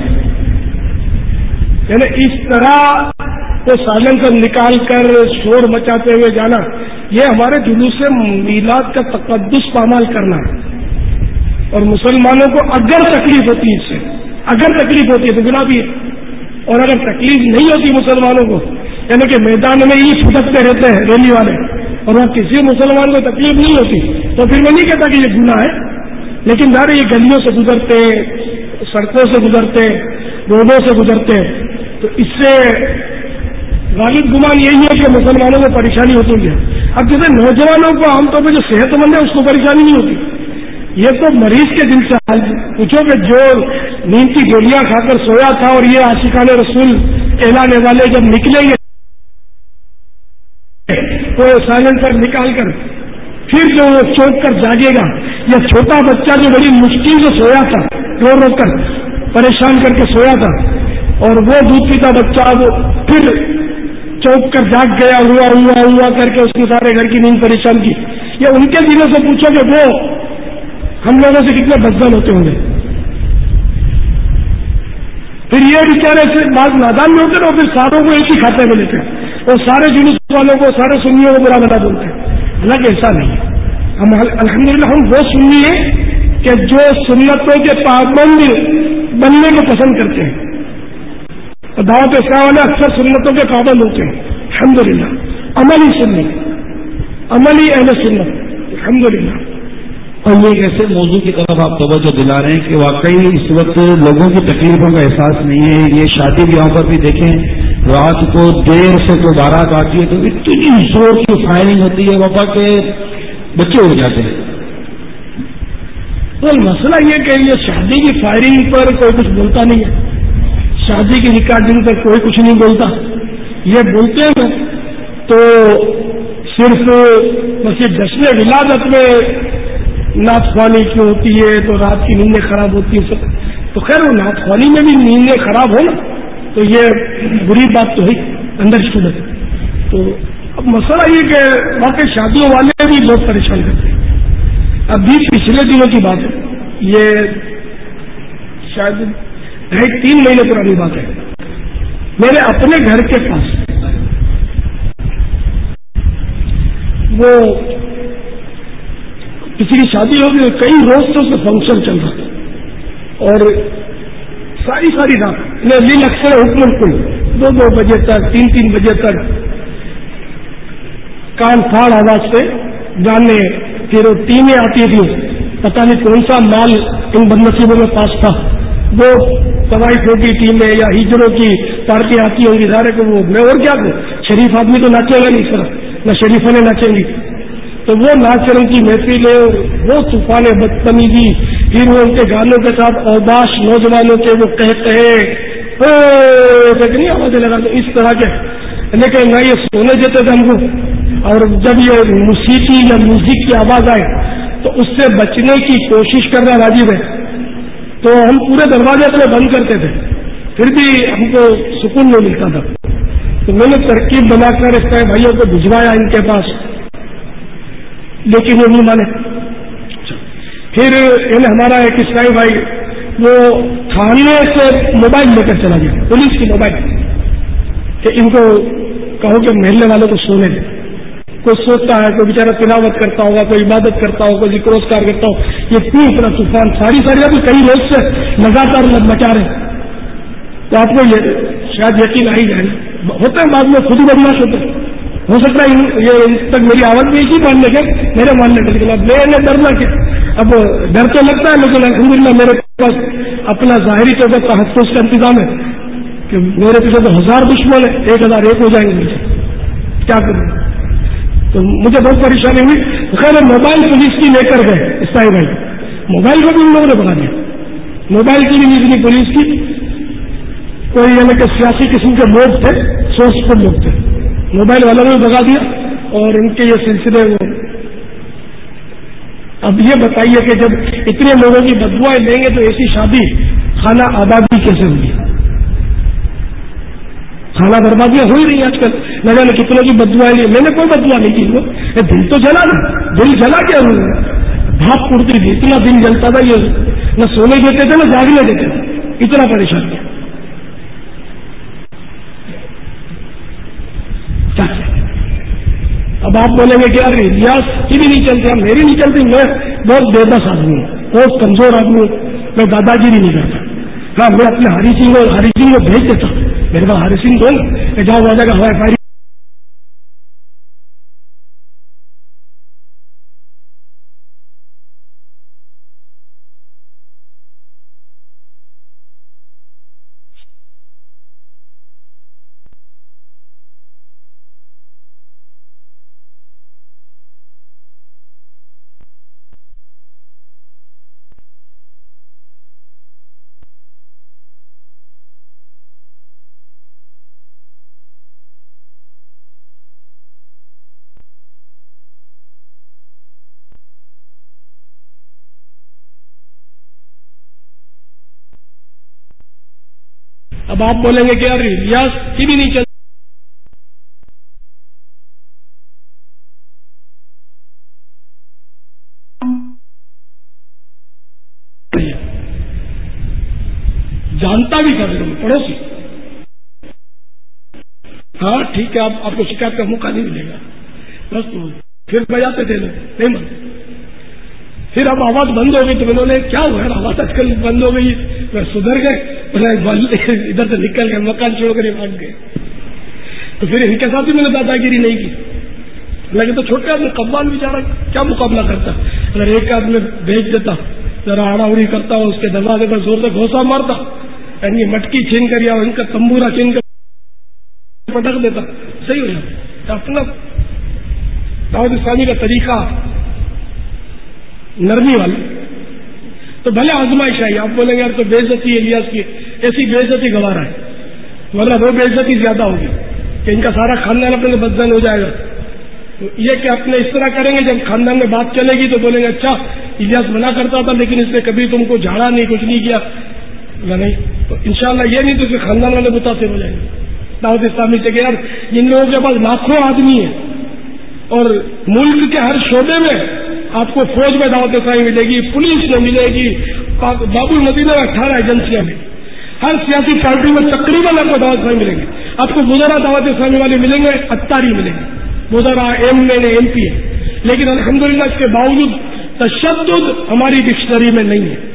A: یعنی اس طرح وہ سائلنسر نکال کر شور مچاتے ہوئے جانا, یہ ہمارے جلوس میلاد کا تقدس پامال کرنا ہے. اور مسلمانوں کو اگر تکلیف ہوتی ہے اس سے, اگر تکلیف ہوتی ہے تو گناہ بھی ہے. اور اگر تکلیف نہیں ہوتی مسلمانوں کو, یعنی کہ میدان میں ہی پھٹکتے رہتے ہیں ریلی والے, اور وہاں کسی مسلمان کو تکلیف نہیں ہوتی, تو پھر میں نہیں کہتا کہ یہ گناہ ہے. لیکن ظاہر یہ گلیوں سے گزرتے, سڑکوں سے گزرتے, روڈوں سے گزرتے, تو اس سے غالب گمان یہی ہے کہ مسلمانوں کو پریشانی ہوتی ہے. اب جیسے نوجوانوں کو عام طور پہ جو صحت مند ہے اس کو پریشانی نہیں ہوتی, یہ تو مریض کے دل سے حال پوچھو کہ جو نیند کی گولیاں کھا کر سویا تھا اور یہ عاشقان رسول کہلانے والے جب نکلیں گے تو سائلنسر نکال کر پھر جو وہ چوک کر جاگے گا, یا چھوٹا بچہ جو بڑی مشکل سے سویا تھا رو رو کر پریشان کر کے سویا تھا, اور وہ دودھ پیتا بچہ وہ پھر چوک کر جاگ گیا, ہوا ہوا ہوا کر کے اس نے سارے گھر کی نیند پریشان کی. یا ان کے دلوں سے پوچھو کہ وہ ہم لوگوں سے کتنے بدزن ہوتے ہوں گے. پھر یہ بیچارے سے بعض نادان میں ہوتے ہیں, اور پھر ساروں کو ایک ہی کھاتے میں لیتے ہیں, اور سارے جلوس والوں کو, سارے سنیوں کو برا بنا بولتے ہیں. حالانکہ ایسا نہیں ہے. ہم الحمدللہ ہم وہ سنی ہیں کہ جو سنتوں کے پابند بننے کو پسند کرتے ہیں, اور دعوت اسلام والے اکثر سنتوں کے پابند ہوتے ہیں الحمدللہ. عملی سنت, عملی اہل سنت الحمدللہ.
B: اور یہ ایک ایسے موضوع کی طرف آپ توجہ دلا رہے ہیں کہ واقعی اس وقت لوگوں کی تکلیفوں کا احساس نہیں ہے. یہ شادی بیاہوں پر بھی دیکھیں, رات کو دیر سے کوئی بارات آتی ہے تو اتنی زور کی فائرنگ ہوتی ہے, وفا کے بچے ہو جاتے ہیں.
A: تو مسئلہ یہ کہ یہ شادی کی فائرنگ پر کوئی کچھ بولتا نہیں ہے, شادی کی ریکارڈنگ پر کوئی کچھ نہیں بولتا. یہ بولتے ہیں تو صرف بس یہ جشن ولادت میں نعت خوانی کی ہوتی ہے تو رات کی نیندیں خراب ہوتی ہیں سب. تو خیر وہ نعت خوانی میں بھی نیندیں خراب ہو نا, تو یہ بری بات تو ہے اندر اسٹوڈنٹ. تو اب مسئلہ یہ کہ واقعی شادیوں والے بھی بہت پریشان کرتے ہیں. ابھی پچھلے دنوں کی بات ہے, یہ شاید ڈھائی تین مہینے پرانی بات ہے, میرے اپنے گھر کے پاس وہ کسی کی شادی ہوگی, کئی روز سے اس کا فنکشن چل رہا تھا, اور ساری ساری رات لیل اکثر حکم کل دو دو بجے تک, تین تین بجے تک کان پھاڑ آواز سے گانے. پھر وہ ٹیمیں آتی تھیں, پتہ نہیں کون سا مال ان بدنصیبوں میں پاس تھا, وہ طوائفوں کی ٹیمیں یا ہجروں کی پارٹیاں آتی ہوں گی. ادارے کو وہ میں اور کیا کروں, شریف آدمی تو ناچے گا نہیں سر, نہ شریفوں نے ناچیں گی. تو وہ ناچ رنگ کی محفلیں, وہ طوفان بدتمیزی, پھر وہ ان کے گانوں کے ساتھ اوباش نوجوانوں کے وہ کہتے ہیں نہیں آوازیں لگا, تو اس طرح کے. لیکن نہ یہ سونے دیتے تھے ہم کو, اور جب یہ موسیقی یا میوزک کی آواز آئے تو اس سے بچنے کی کوشش کرنا واجب ہے. تو ہم پورے دروازے اپنے بند کرتے تھے، پھر بھی ہم کو سکون نہیں ملتا تھا. تو میں نے ترکیب بنا کر اس طرح بھائیوں کو بھجوایا ان کے پاس، لیکن وہ نہیں مانے. پھر ان ہمارا ایک عیسائی بھائی وہ تھانے سے موبائل لے کر چلا گیا، پولیس کی موبائل، کہ ان کو کہو کہ محلے والوں کو سونے دیں. کوئی سوچتا ہے، کوئی بیچارہ تلاوت کرتا ہوگا، کوئی عبادت کرتا ہوگا، کوئی ذکر اذکار کرتا ہو. یہ تین طرح طوفان ساری ساری ابھی کئی روز سے لگاتار مچا رہے ہیں. تو آپ کو یہ شاید یقین آ ہی جائے. ہوتا ہے بعد میں خود ہی بدماش ہوتے ہیں. ہو سکتا ہے یہ ان تک میری آواز بھی اسی ماننے کے میرے ماننے کے، لیکن اب میں نے ڈرنا کہ اب ڈر تو لگتا ہے، لیکن الحمدللہ میرے پاس اپنا ظاہری طور پر تحفظ کا انتظام ہے کہ میرے پیچھے تو ہزار دشمن ہے، ایک ہزار ایک ہو جائیں گے مجھے، کیا کروں. تو مجھے بہت پریشانی ہوئی. خیر موبائل پولیس کی لے کر گئے عیسائی بھائی، موبائل کو بھی ان لوگوں نے بنا دیا. موبائل کی بھی نہیں پولیس کی. کوئی یعنی کہ سیاسی قسم کے لوگ تھے، سورسفل لوگ تھے، موبائل والوں نے بگا دیا. اور ان کے یہ سلسلے وہ، اب یہ بتائیے کہ جب اتنے لوگوں کی بددعائیں لیں گے تو ایسی شادی خانہ آبادی کیسے ہوگی؟ خانہ بربادیاں ہوئی رہی آج کل، نہ جانے کتنوں کی بددعائیں لی. میں نے کوئی بددعا نہیں کی، دل تو جلا نا، دل جلا کیا بھاپ پڑتی تھی، اتنا دل جلتا تھا، یہ نہ سونے دیتے تھے نہ جاگنے دیتے تھے، اتنا پریشان کیا. اب آپ بولیں گے کہ یار ریاض کی بھی نہیں چلتی، میری نہیں چلتی، میں بہت بے بس آدمی ہوں، بہت کمزور آدمی ہوں، میں دادا گیری نہیں کرتا. ہاں میں اپنے ہری سنگھ اور ہری سنگھ کو بھیج دیتا ہوں، میرے پاس ہری سنگھ دو نا، جاؤ وہاں جا کر ہوائی فائر. اب آپ بولیں گے کہ یار ریاض کی بھی نہیں چلتی. جانتا بھی تھا پڑوسی. ہاں ٹھیک ہے، آپ آپ کو شکایت کا موقع نہیں ملے گا، بس پھر بجاتے تھے لوگ نہیں من. پھر اب آواز بند ہو گئی تو انہوں نے کیا ہوا ہے آواز آج کل بند ہو گئی، سدھر گئے، ادھر سے نکل گئے، مکان چھوڑ کر بھاگ گئے. تو پھر ان کے ساتھ بھی میں نے دادا گیری نہیں کی. لگے تو چھوٹے آدمی قبال بیچارہ کیا مقابلہ کرتا، اگر ایک آدمی بھیج دیتا ذرا آڑا اڑی کرتا اس کے دروازے پر زور سے گھوسا مارتا، یعنی مٹکی چھین کر یا ان کا تمبورا چھین کر پٹک دیتا، صحیح ہو جاتا. اپنا دعوت اسلامی کا طریقہ نرمی والا. تو بھلے آزمائش آئی، آپ بولیں گے یار تو بے عزتی ہے الیاس کی، ایسی بے عزتی گوارا ہے، ورنہ وہ بے عزتی زیادہ ہوگی کہ ان کا سارا خاندان اپنے بدزن ہو جائے گا. تو یہ کہ اپنے اس طرح کریں گے، جب خاندان میں بات چلے گی تو بولیں گے اچھا الیاس منع کرتا تھا لیکن اس نے کبھی تم کو جھاڑا نہیں، کچھ نہیں کیا نہیں. تو انشاءاللہ یہ نہیں تو اس کے خاندان والے متاثر ہو جائیں گے دعوت اسلامی سے کہ یار جن لوگوں کے پاس لاکھوں آدمی ہیں اور ملک کے ہر شعبے میں آپ کو فوج میں دعوت اسلامی ملے گی، پولیس میں ملے گی، باب المدینہ میں اٹھارہ ایجنسیاں میں، ہر سیاسی پارٹی میں تقریباً آپ کو دعوت اسلامی ملیں گے. آپ کو وزراء دعوت اسلامی والے ملیں گے، اتاری ملیں گے، وزراء M L A M P ہے. لیکن الحمدللہ اس کے باوجود تشدد ہماری ڈکشنری میں نہیں ہے.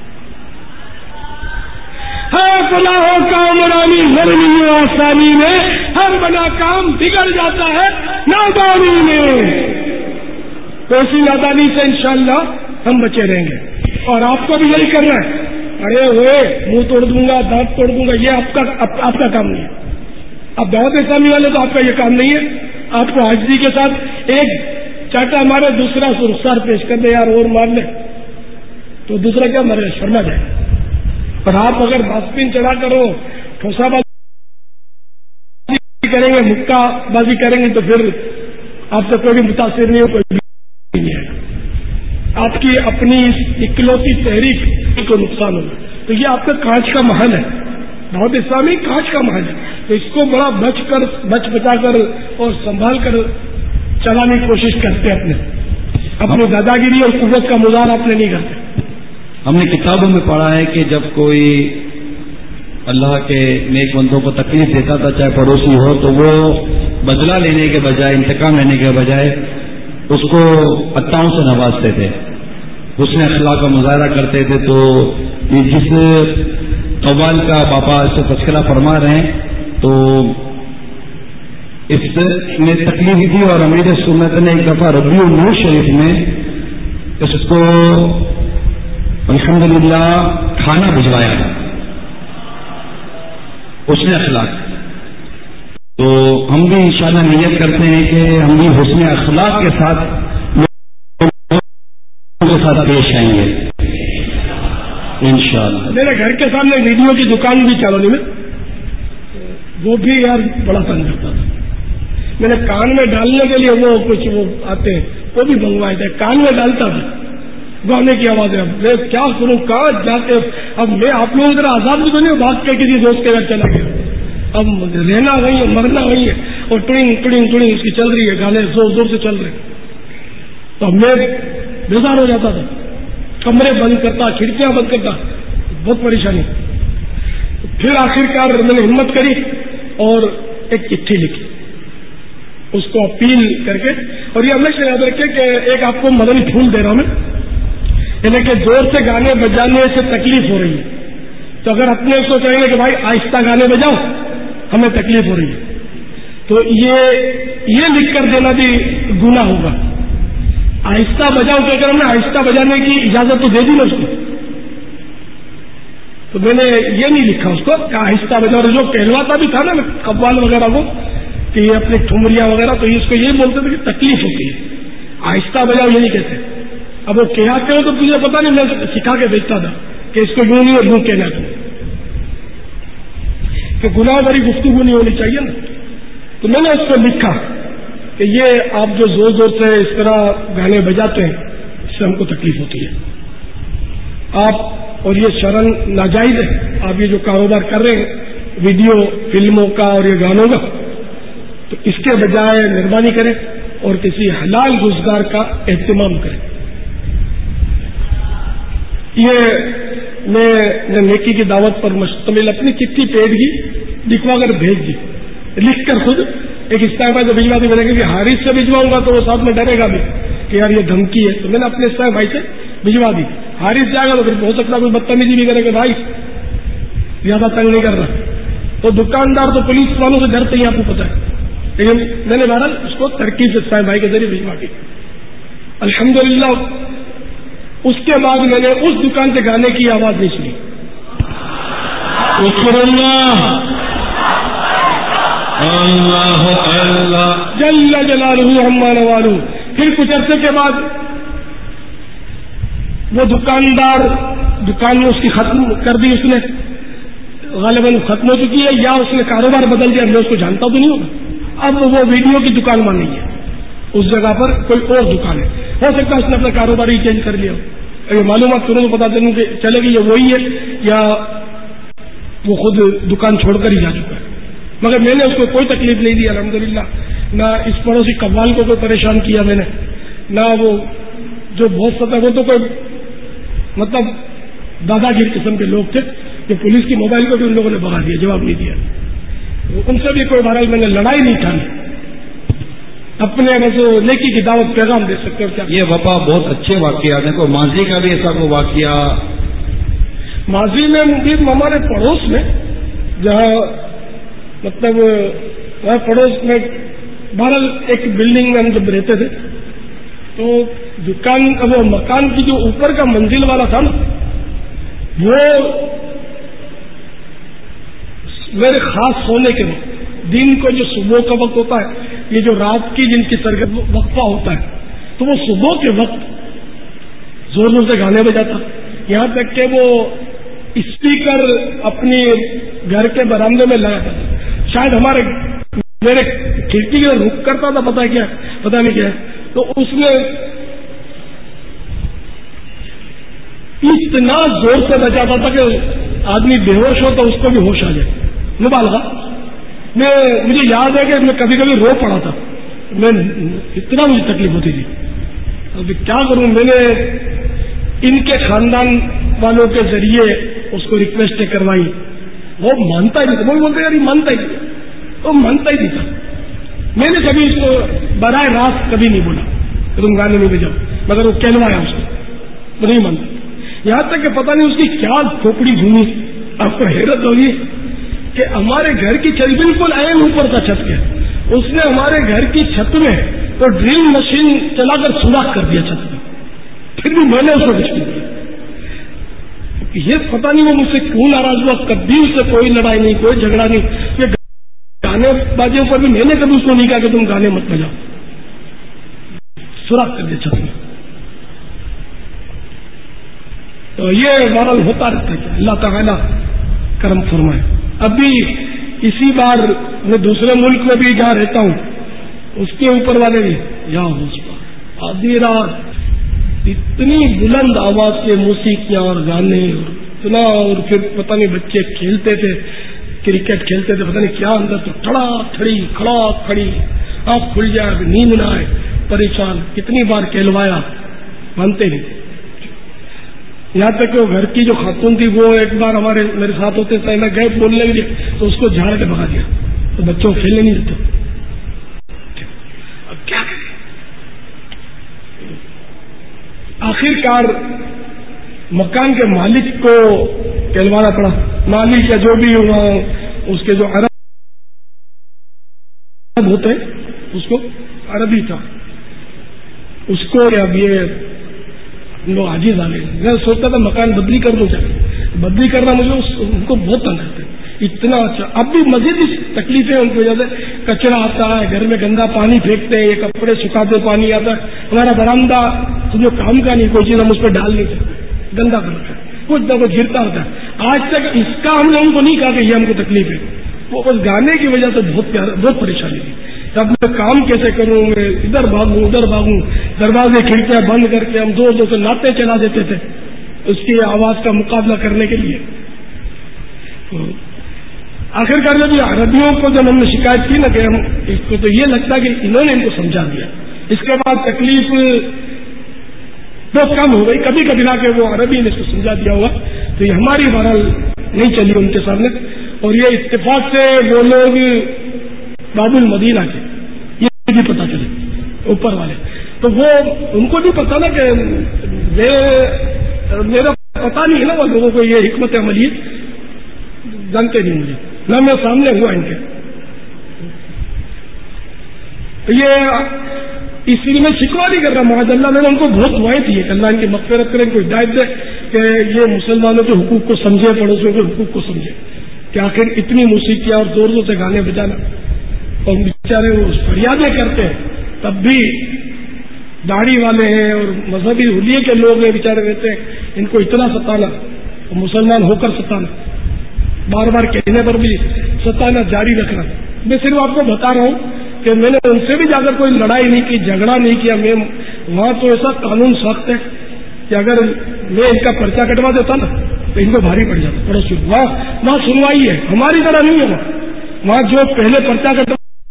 A: ہر فلاح و کامرانی نرمی و آسانی میں، ہر بنا کام بگڑ جاتا ہے نادانی میں. تو اسی نادانی سے انشاءاللہ ہم بچے رہیں گے. اور آپ کو بھی یہی کرنا ہے، ارے ہوئے منہ توڑ دوں گا، دانت توڑ دوں گا، یہ آپ کا آپ کا کام نہیں ہے. اب دعوت اسلامی والے تو آپ کا یہ کام نہیں ہے. آپ کو حاضری کے ساتھ ایک چاٹا مارے، دوسرا رخسار پیش کر دے یار اور مار لے تو دوسرا کیا مارے شرما جائے. اور آپ اگر باسپین چڑھا کرو، ٹھوسا بازی کریں گے، مکہ بازی کریں گے تو پھر آپ سے کوئی بھی متاثر نہیں ہو، کوئی بھی نہیں ہے. آپ کی اپنی اکلوتی تحریک کسی کو نقصان ہوگا. تو یہ آپ کا کانچ کا محل ہے, دعوت اسلامی کانچ کا محل ہے. تو اس کو بڑا بچ کر بچ بچا کر اور سنبھال کر چلانے کی کوشش کرتے اپنے اپنی دادا گیری اور قوت کا مظاہرہ اپنے نہیں کرتے.
B: ہم نے کتابوں میں پڑھا ہے کہ جب کوئی اللہ کے نیک بندوں کو تکلیف دیتا تھا, چاہے پڑوسی ہو, تو وہ بدلہ لینے کے بجائے, انتقام لینے کے بجائے اس کو عطاؤں سے نوازتے تھے, حسن اخلاق کا مظاہرہ کرتے تھے. تو یہ جس قوال کا باپا اس سے تذکرہ فرما رہے ہیں, تو اس میں تکلیف تھی, اور امیر سنت نے ایک دفعہ ربیع النور شریف میں اس کو الحمدللہ کھانا بھجوایا تھا, حسن اخلاق. تو ہم بھی انشاءاللہ نیت کرتے ہیں کہ ہم بھی حسن اخلاق کے ساتھ لوگوں کے ساتھ پیش آئیں گے انشاءاللہ.
A: میرے گھر کے سامنے ویڈیو کی دکان بھی چالونی میں, وہ بھی یار بڑا تنگ کرتا تھا. میں نے کان میں ڈالنے کے لیے وہ کچھ وہ آتے ہیں وہ بھی منگوائے تھے, کان میں ڈالتا تھا, گانے کی آوازیں. اب میں کیا کروں, کہاں جاتے, اب میں آپ لوگوں کی طرح آزاد بھی تو نہیں بھاگ کے کسی دوست کے گھر چلا گیا. اب رہنا وہی ہے, مرنا وہی ہے, اور ٹڑنگ ٹڑنگ ٹڑنگ اس کی چل رہی ہے, گانے زور زور سے چل رہے. تو اب میں بیزار ہو جاتا تھا, کمرے بند کرتا, کھڑکیاں بند کرتا, بہت پریشانی. پھر آخرکار میں نے ہمت کری اور ایک چٹھی لکھی اس کو اپیل کر کے. اور یہ ہمیشہ یاد رکھے کہ ایک آپ کو مدنی پھول دے رہا ہوں میں, یعنی کہ زور سے گانے بجانے سے تکلیف ہو رہی ہے, تو اگر اپنے اس کو کہیں گے کہ بھائی آہستہ گانے بجاؤ, ہمیں تکلیف ہو رہی ہے, تو یہ یہ لکھ کر دینا بھی گناہ ہوگا. آہستہ بجاؤ کہ اگر ہم نے آہستہ بجانے کی اجازت تو دے دی نا اس کو, تو میں نے یہ نہیں لکھا اس کو کہ آہستہ بجاؤ. جو کہلواتا بھی تھا نا قوال وغیرہ کو کہ یہ اپنے ٹھمریاں وغیرہ, تو اس کو یہ بولتے تھے کہ تکلیف ہوتی ہے, آہستہ بجاؤ یہ نہیں کہتے. اب وہ کہتے ہو تو تجھے پتا نہیں, میں سکھا کے بیچتا تھا کہ اس کو یوں نہیں اور یوں کہنا تھا, کہ گناہ بھری گفتگو نہیں ہونی چاہیے نا. تو میں نے اس کو لکھا کہ یہ آپ جو زور زور سے اس طرح گانے بجاتے ہیں اس سے ہم کو تکلیف ہوتی ہے. آپ اور یہ شرن ناجائز ہے, آپ یہ جو کاروبار کر رہے ہیں ویڈیو فلموں کا اور یہ گانوں کا, تو اس کے بجائے مہربانی کریں اور کسی حلال روزگار کا اہتمام کریں. یہ میں نیکی کی دعوت پر مشتمل اپنی چٹھی پیدگی لکھوا کر بھیج دی, لکھ کر خود ایک استعفی سے بھجوا دی. میں نے کہا حارث سے بھجواؤں گا تو وہ ساتھ میں ڈرے گا بھی کہ یار یہ دھمکی ہے, تو میں نے اپنے استعفی بھائی سے بھجوا دی. حارث جائے گا تو پھر ہو سکتا کوئی بدتمیزی بھی کرے کہ بھائی زیادہ تنگ نہیں کر رہا. تو دکاندار تو پولیس والوں سے ڈرتے ہی, آپ کو پتا ہے. لیکن میں نے بہرحال اس کو ترکیب سے استعفی بھائی کے ذریعے بھجوا دی. الحمدللہ اس کے بعد میں نے اس دکان سے گانے کی آواز نہیں سنی. اللہ اللہ جل جلالہ عما نوالہ. پھر کچھ عرصے کے بعد وہ دکاندار دکان میں اس کی ختم کر دی, اس نے غالباً ختم ہو چکی ہے, یا اس نے کاروبار بدل دیا, میں اس کو جانتا تو نہیں ہوگا. اب وہ ویڈیو کی دکان میں نہیں ہے, اس جگہ پر کوئی اور دکان ہے. ہو سکتا ہے اس نے اپنا کاروبار ہی چینج کر لیا. اگر معلومات کروں تو پتا چلوں کہ چلے گی یہ وہی ہے یا وہ خود دکان چھوڑ کر ہی جا چکا ہے. مگر میں نے اس کو کوئی تکلیف نہیں دی الحمدللہ. نہ اس پڑوسی قوال کو کوئی پریشان کیا میں نے, نہ وہ جو بہت ستا وہ تو کوئی مطلب دادا گیر قسم کے لوگ تھے کہ پولیس کی موبائل کو بھی ان لوگوں نے بھگا دیا, جواب نہیں دیا. ان سے بھی کوئی بہرحال میں نے لڑائی نہیں ٹھانی, اپنے بس نیکی کی دعوت پیغام دے سکتے ہو. کیا
B: یہ وفا بہت اچھے واقعات ہیں, کوئی ماضی کا بھی ایسا کوئی واقعہ
A: ماضی میں مفید ہمارے پڑوس میں جہاں مطلب وہاں پڑوس میں بہرحال ایک بلڈنگ میں ہم جب رہتے تھے تو دکان وہ مکان کی جو اوپر کا منزل والا تھا نا وہ میرے خاص سونے کے وقت دن کو جو صبح کا وقت ہوتا ہے, یہ جو رات کی جن کی سرگرم وقفہ ہوتا ہے, تو وہ صبح کے وقت زور زور سے گانے بجاتا, یہاں تک کہ وہ اسپیکر اپنی گھر کے برامدے میں لگاتا تھا. شاید ہمارے میرے کھڑکی میں رک کرتا تھا, پتا کیا پتا نہیں کیا ہے. تو اس میں اتنا زور سے بچاتا تھا کہ آدمی بے ہوش ہو تو اس کو بھی ہوش آ جائے. مبالغہ. میں مجھے یاد ہے کہ میں کبھی کبھی رو پڑا تھا, میں اتنا مجھے تکلیف ہوتی تھی. ابھی کیا کروں, میں نے ان کے خاندان والوں کے ذریعے اس کو ریکویسٹ کروائی. وہ مانتا ہی نہیں تھا. وہ بولتے یار یہ مانتا ہی نہیں, وہ مانتا ہی نہیں تھا. میں نے کبھی اس کو براہ راست کبھی نہیں بولا کہ تم گانے میں جاؤ, مگر وہ کہلوایا اس کو, وہ نہیں مانتا. یہاں تک کہ پتہ نہیں اس کی کیا کھوپڑی گھومی. آپ کو حیرت ہوگی کہ ہمارے گھر کی چھت بالکل عین اوپر کا چھت ہے, اس نے ہمارے گھر کی چھت میں وہ ڈرل مشین چلا کر سوراخ کر دیا چھت میں. پھر بھی میں نے اس کو کچھ نہیں دیا. یہ پتہ نہیں وہ مجھ سے کیوں ناراض ہوا. کبھی اس سے کوئی لڑائی نہیں, کوئی جھگڑا نہیں. یہ گانے بازیوں پر بھی میں نے کبھی اس کو نہیں کہا کہ تم گانے مت بجاؤ, سوراخ کر دیا چھت میں. تو یہ بہرحال ہوتا رہتا ہے. اللہ تعالیٰ کرم فرمائے. ابھی اسی بار میں دوسرے ملک میں بھی جہاں رہتا ہوں, اس کے اوپر والے بھی یا آدھی رات اتنی بلند آواز سے موسیقیاں اور گانے اور اتنا, اور پھر پتہ نہیں بچے کھیلتے تھے, کرکٹ کھیلتے تھے, پتہ نہیں کیا اندر تو ٹھڑا ٹھڑی کھڑا کھڑی, آنکھ کھل جائے نیند نہ آئے, پریشان. کتنی بار کہلوایا, مانتے نہیں. یہاں تک کہ وہ گھر کی جو خاتون تھی وہ ایک بار ہمارے میرے ساتھ ہوتے تھے, میں گئے بولنے کے لیے تو اس کو جھاڑ کے بھگا دیا, تو بچوں کو کھیلنے نہیں دیتے. اب کیا کریں. آخر کار مکان کے مالک کو کہلوانا پڑا. مالک یا جو بھی ہوا اس کے جو عرب ہوتے اس کو عربی تھا, اس کو اب یہ لوگ عاجز آ گئے. میں سوچتا تھا مکان بدلی کر دوں, چاہیے بدلی کرنا مجھے ان کو بہت تنگ کرتے ہیں. اتنا اچھا. اب بھی مزید تکلیفیں ان کی وجہ سے, کچرا آتا ہے گھر میں, گندا پانی پھینکتے ہیں, یہ کپڑے سکھاتے پانی آتا ہے. ہمارا برآمدہ جو کام کا نہیں, کوئی چیز ہم اس پہ ڈال نہیں سکتے, گندا کر رکھا ہے, کچھ نہ کچھ گرتا ہوتا ہے. آج تک اس کا ہم نے ان کو نہیں کہا کہ یہ ہم کو تکلیف ہے. وہ بس گانے کی وجہ سے بہت پیار بہت پریشانی تھی. اب میں کام کیسے کروں, میں ادھر بھاگوں ادھر بھاگوں, دروازے کھڑکیاں بند کر کے ہم دور دور سے ناطے چلا دیتے تھے اس کی آواز کا مقابلہ کرنے کے لیے. آخر کار جب یہ عربیوں کو جب ہم نے شکایت کی نا کہ ہم اس کو, تو یہ لگتا کہ انہوں نے ان کو سمجھا دیا. اس کے بعد تکلیف بہت کم ہو گئی. کبھی کبھی نہ کہ وہ عربی نے اس کو سمجھا دیا ہوا, تو یہ ہماری بہرحال نہیں چلی ان کے سامنے. اور یہ اتفاق سے وہ لوگ باب المدینہ کے, یہ بھی پتا چلے اوپر والے, تو وہ ان کو نہیں پتا نا کہ میرا پتا نہیں ہے نا, وہ لوگوں کو یہ حکمت عملی جانتے نہیں مجھے, نہ میں سامنے ہوا ان کے. یہ اس لیے میں شکوا نہیں کر رہا, معاذ اللہ میں نے ان کو بہت دعائیں تھی کہ اللہ ان کی مغفرت کرے, ان کو ہدایت دے کہ یہ مسلمانوں کے حقوق کو سمجھے, پڑوسیوں کے حقوق کو سمجھے, کہ آخر اتنی موسیقیاں اور زور زور سے گانے بجانا, اور بیچارے وہ فریادیں کرتے ہیں, تب بھی داڑھی والے ہیں اور مذہبی حلیے کے لوگ ہیں بیچارے رہتے ہیں, ان کو اتنا ستانا, مسلمان ہو کر ستانا, بار بار کہنے پر بھی ستانا جاری رکھنا. میں صرف آپ کو بتا رہا ہوں کہ میں نے ان سے بھی جا کر کوئی لڑائی نہیں کی, جھگڑا نہیں کیا. میں وہاں تو ایسا قانون سخت ہے کہ اگر میں ان کا پرچہ کٹوا دیتا نا تو ان کو بھاری پڑ جاتا. پڑوسی وہاں وہاں سنوائی ہے, ہماری طرح نہیں ہے. وہاں وہاں جو پہلے پرچہ کٹوا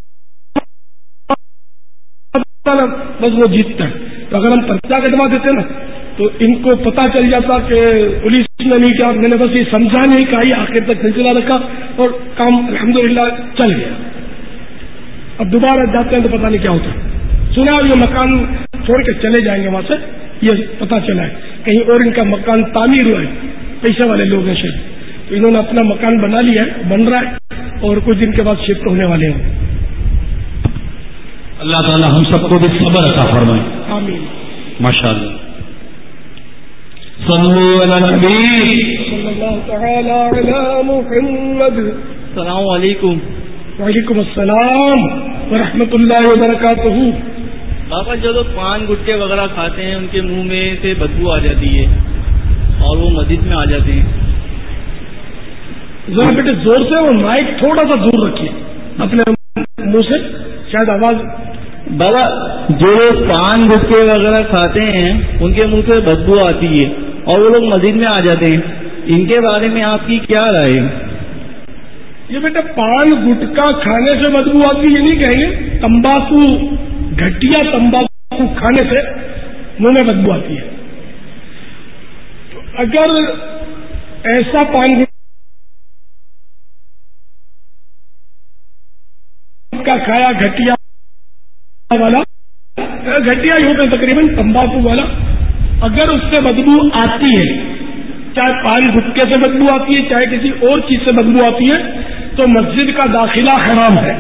A: بس وہ جیتتا ہے. تو اگر ہم پرچہ کٹوا دیتے نا تو ان کو پتا چل جاتا کہ پولیس نے نہیں کیا, میں نے بس یہ سمجھا نہیں کہا, یہ آخر تک سلسلہ رکھا اور کام الحمدللہ چل گیا. اب دوبارہ جاتے ہیں تو پتہ نہیں کیا ہوتا. سنا یہ مکان چھوڑ کے چلے جائیں گے وہاں سے, یہ پتا چلا ہے کہیں اور ان کا مکان تعمیر ہوا ہے, پیسے والے لوگ ہیں شاید, تو انہوں نے اپنا مکان بنا لیا ہے, بن رہا ہے, اور کچھ دن کے بعد شفٹ ہونے والے ہیں.
B: اللہ تعالی ہم سب کو بھی صبر عطا فرمائے.
A: آمین.
B: ماشاء اللہ. صلو علی نبی
A: صلی اللہ تعالی علی محمد.
C: السلام علیکم.
A: وعلیکم السلام ورحمۃ اللہ وبرکاتہ.
C: بابا جو لوگ پان گٹکے وغیرہ کھاتے ہیں ان کے منہ میں سے بدبو آ جاتی ہے اور وہ مسجد میں آ جاتے ہیں.
A: ذرا بیٹے زور سے وہ مائک تھوڑا سا دور رکھیے اپنے منہ سے, شاید آواز.
C: بابا جو لوگ پان گٹکے وغیرہ کھاتے ہیں ان کے منہ سے بدبو آتی ہے
B: اور وہ لوگ مسجد میں آ جاتے ہیں. ان کے بارے میں آپ کی کیا رائے ہے؟
A: یہ بیٹا پان گٹکا کھانے سے بدبو آتی یہ نہیں کہیں گے. تمباکو گھٹیا تمباکو کھانے سے منہ میں بدبو آتی ہے. تو اگر ایسا پان گٹکا کھایا گھٹیا والا, گھٹیا ہی ہوتا ہے تقریباً تمباکو والا, اگر اس سے بدبو آتی ہے, چاہے پان گٹکے سے بدبو آتی ہے چاہے کسی اور چیز سے بدبو آتی ہے, تو مسجد کا داخلہ حرام ہے.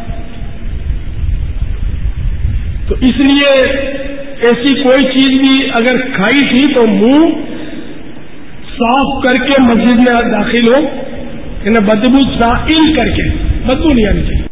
A: تو اس لیے ایسی کوئی چیز بھی اگر کھائی تھی تو منہ صاف کر کے مسجد میں داخل ہو, یعنی بدبو زائل کر کے. بدبو نہیں آنی چاہیے,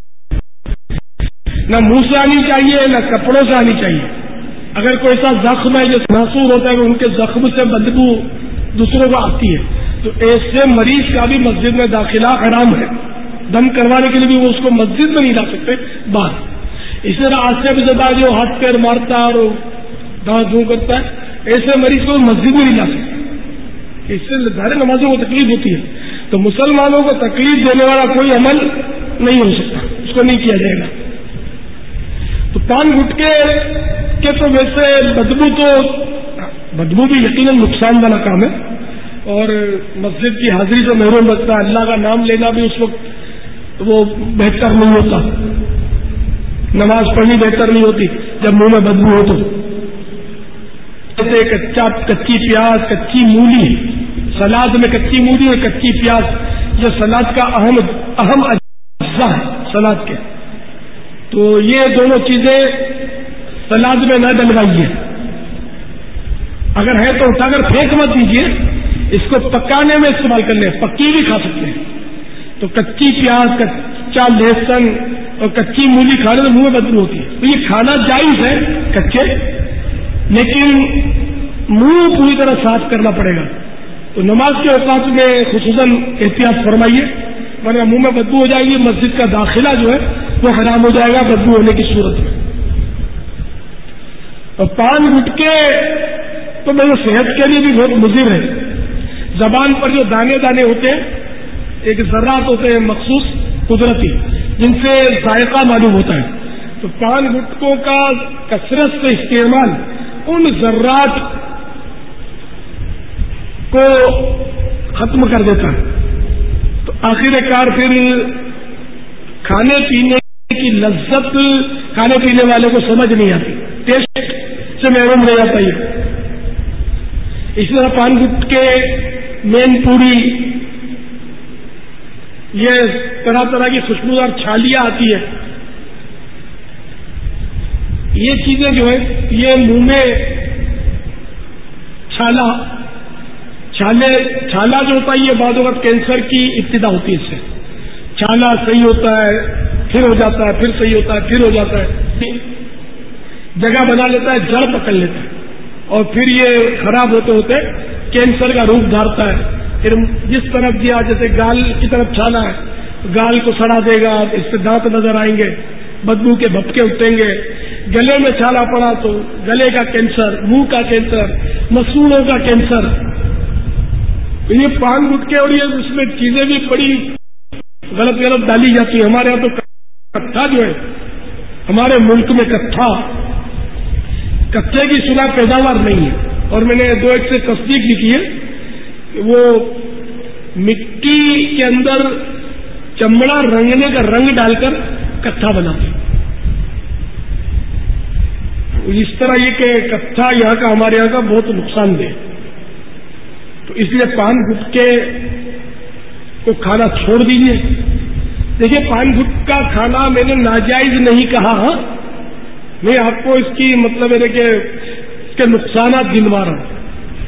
A: نہ منہ سے آنی چاہیے نہ کپڑوں سے آنی چاہیے. اگر کوئی ایسا زخم ہے جو محسوس ہوتا ہے کہ ان کے زخم سے بدبو دوسروں کو آتی ہے, تو ایسے مریض کا بھی مسجد میں داخلہ حرام ہے. دم کروانے کے لیے بھی وہ اس کو مسجد میں نہیں لا سکتے باہر. اس طرح آسے بھی زدہ جو ہاتھ پیر مارتا اور دانت دھوں کرتا ہے, ایسے مریض کو مسجد میں نہیں لا سکتے. اس سے ظاہر نمازوں کو تکلیف ہوتی ہے. تو مسلمانوں کو تکلیف دینے والا کوئی عمل نہیں ہو سکتا, اس کو نہیں کیا جائے گا. تو پان گٹکے کے تو ویسے بدبو تو بدبو بھی یقیناً نقصان والا کام ہے, اور مسجد کی حاضری سے محروم رکھتا ہے. اللہ کا نام لینا بھی اس وقت وہ بہتر نہیں ہوتا, نماز پڑھنی بہتر نہیں ہوتی جب منہ میں بدبو ہو. تو جیسے کچا کچی پیاز, کچی مولی, سلاد میں کچی مولی اور کچی پیاز, یہ سلاد کا اہم اہم اجزاء ہے سلاد کے. تو یہ دونوں چیزیں سلاد میں نہ ڈلوائیے. اگر ہے تو اٹھا کر پھینک مت دیجیے, اس کو پکانے میں استعمال کر لیں, پکی بھی کھا سکتے ہیں. تو کچی پیاز, کچا لہسن اور کچی مولی کھانے میں منہ میں بدبو ہوتی ہے. تو یہ کھانا جائز ہے کچے, لیکن منہ پوری طرح صاف کرنا پڑے گا. تو نماز کے اوقات میں خصوصاً احتیاط فرمائیے, ورنہ منہ میں بدبو ہو جائے گی. مسجد کا داخلہ جو ہے وہ حرام ہو جائے گا بدبو ہونے کی صورت میں. اور پان گٹکے تو میرے صحت کے لیے بھی بہت مضر ہے. زبان پر جو دانے دانے ہوتے ہیں, ایک ذرات ہوتے ہیں مخصوص قدرتی جن سے ذائقہ معلوم ہوتا ہے. تو پان گٹکوں کا کثرت سے استعمال ان ذرات کو ختم کر دیتا ہے. تو آخر کار پھر کھانے پینے کی لذت کھانے پینے والے کو سمجھ نہیں آتی, ٹیسٹ سے محروم رہ جاتا ہے. اسی طرح پان گٹکے, مین پوری, یہ طرح طرح کی خوشبودار چھالیاں آتی ہے, یہ چیزیں جو ہے یہ منہ میں چھالا چھالے چھالا جو ہوتا ہے یہ بعض اوقات کینسر کی ابتدا ہوتی ہے. اس سے چھالا صحیح ہوتا ہے, پھر ہو جاتا ہے, پھر صحیح ہوتا ہے, پھر ہو جاتا ہے, جگہ بنا لیتا ہے, جڑ پکڑ لیتا ہے, اور پھر یہ خراب ہوتے ہوتے کینسر کا روپ دھارتا ہے. پھر جس طرف دیا, جیسے گال کی طرف چھالا ہے, گال کو سڑا دے گا, اس سے دانت نظر آئیں گے, بدبو کے بھپکے اٹھیں گے. گلے میں چھالا پڑا تو گلے کا کینسر, منہ کا کینسر, مسوڑوں کا کینسر. یہ پان گٹکے اور یہ اس میں چیزیں بھی بڑی غلط غلط ڈالی جاتی ہے. ہمارے یہاں تو کٹھا جو ہے, ہمارے ملک میں کٹھا کچے کی سنا پیداوار نہیں ہے. اور میں نے دو ایک سے تصدیق بھی کی ہے کہ وہ مٹی کے اندر چمڑا رنگنے کا رنگ ڈال کر کٹھا بناتے ہیں. اس طرح یہ کہ کٹھا یہاں کا ہمارے یہاں کا بہت نقصان دہ. تو اس لیے پان گٹکے کو کھانا چھوڑ دیجیے. دیکھیے, پان گٹکا کھانا میں نے ناجائز نہیں کہا, میں آپ کو اس کی مطلب ہے کہ اس کے نقصانات گنوا رہا ہوں.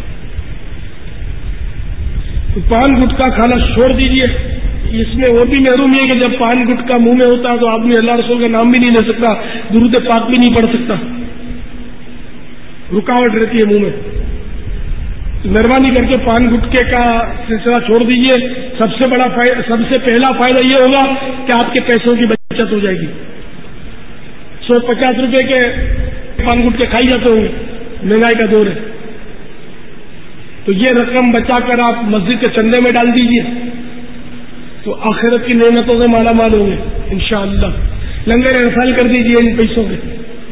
A: تو پان گٹکا کھانا چھوڑ دیجیے. اس میں وہ بھی محروم ہے کہ جب پان گٹکا منہ میں ہوتا ہے تو آدمی اللہ رسول کا نام بھی نہیں لے سکتا, درود پاک بھی نہیں پڑھ سکتا, رکاوٹ رہتی ہے منہ میں. مہربانی کر کے پان گٹکے کا سلسلہ چھوڑ دیجیے. سب سے بڑا فائدہ, سب سے پہلا فائدہ یہ ہوگا کہ آپ کے پیسوں کی بچت ہو جائے گی. سو پچاس روپے کے پان گٹکے کھائی جاتے ہوں گے, مہنگائی کا دور ہے. تو یہ رقم بچا کر آپ مسجد کے چندے میں ڈال دیجیے تو آخرت کی نعمتوں سے مالا مال ہوں گے انشاءاللہ. لنگر ارسال کر دیجیے ان پیسوں کے,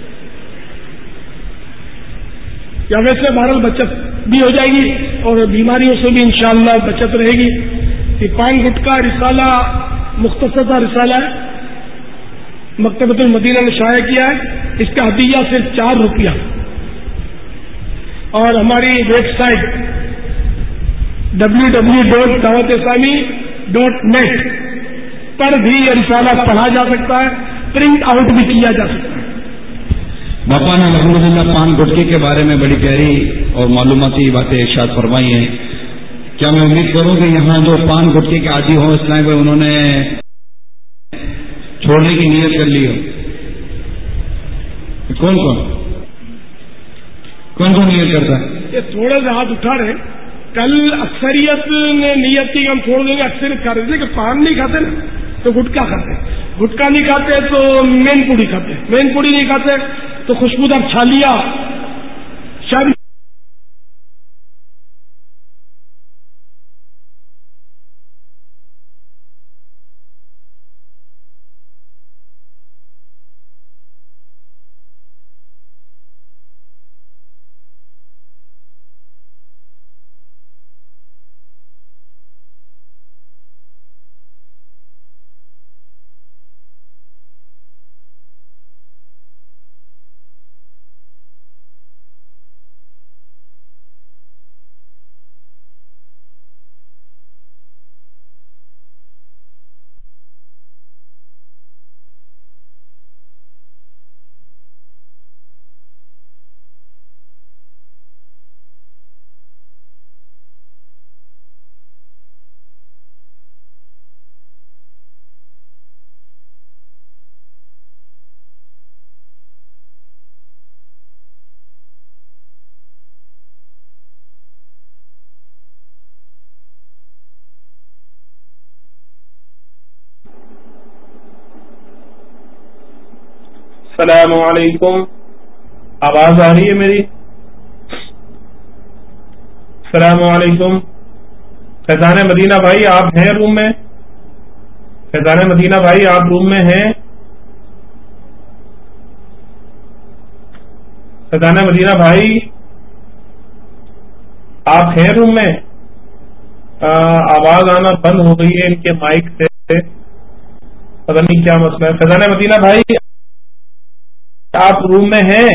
A: یا ویسے بہرحال بچت بھی ہو جائے گی اور بیماریوں سے بھی انشاءاللہ بچت رہے گی. یہ پان گٹکا رسالہ مختصر سا رسالہ ہے, مکتبۃ المدینہ نے شائع کیا ہے. اس کا عطیہ صرف چار روپیہ, اور ہماری website W W dot Dawat Islami dot net پر بھی یہ رسالہ پڑھا جا سکتا ہے, پرنٹ آؤٹ بھی کیا جا سکتا ہے.
B: باپا نے الحمدللہ پان گٹکے کے بارے میں بڑی گہری اور معلوماتی باتیں ارشاد فرمائی ہیں. کیا میں امید کروں کہ یہاں جو پان گٹکے کے عادی ہوں اسلام میں انہوں نے چھوڑنے کی نیت کر لی ہو؟ کون کون کون کون نیت کرتا ہے؟
A: یہ تھوڑے سے ہاتھ اٹھا رہے. کل اکثریت نے نیت کی ہم چھوڑ دیں گے, اکثریت کھا رہے کہ پان نہیں کھاتے نا تو گٹکا کھاتے, گٹکا نہیں کھاتے تو مین پوڑی کھاتے, مین پوڑی نہیں کھاتے تو خوشبودار چھالیا شادی.
D: السلام علیکم, آواز آ رہی ہے میری؟ السلام علیکم. فیضان مدینہ بھائی آپ ہیں روم میں؟ فیضان مدینہ بھائی آپ روم میں ہیں؟ فیضان مدینہ بھائی آپ ہیں روم میں؟ آواز آنا بند ہو گئی ہے ان کے مائک سے, پتہ نہیں کیا مسئلہ ہے. فیضان مدینہ بھائی آپ روم میں ہیں؟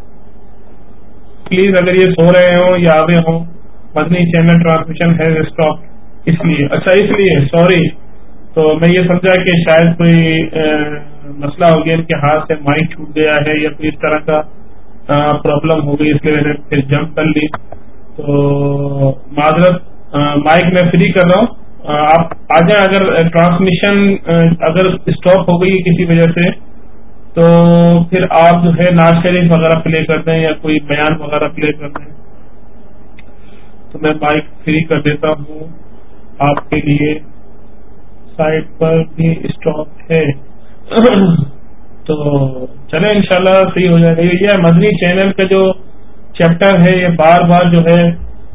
D: پلیز اگر یہ سو رہے ہوں یا آگے ہوں, مدنی چینل ٹرانسمیشن ہے اسٹاپ, اس لیے اچھا اس لیے سوری. تو میں یہ سمجھا کہ شاید کوئی مسئلہ ہو گیا, ان کے ہاتھ سے مائک چھوٹ گیا ہے یا کوئی اس طرح کا پرابلم ہو گئی, اس لیے میں نے پھر جمپ کر لی. تو معذرت, مائک میں فری کر رہا ہوں, آپ آ جائیں. اگر ٹرانسمیشن اگر اسٹاپ ہو گئی کسی وجہ سے تو پھر آپ جو ہے ناز شریف وغیرہ پلے کر دیں یا کوئی بیان وغیرہ پلے کر دیں. تو میں مائک فری کر دیتا ہوں آپ کے لیے. سائٹ پر بھی اسٹاپ ہے تو چلیں انشاءاللہ صحیح ہو جائے گا. یہ مدنی چینل کا جو چیپٹر ہے یہ بار بار جو ہے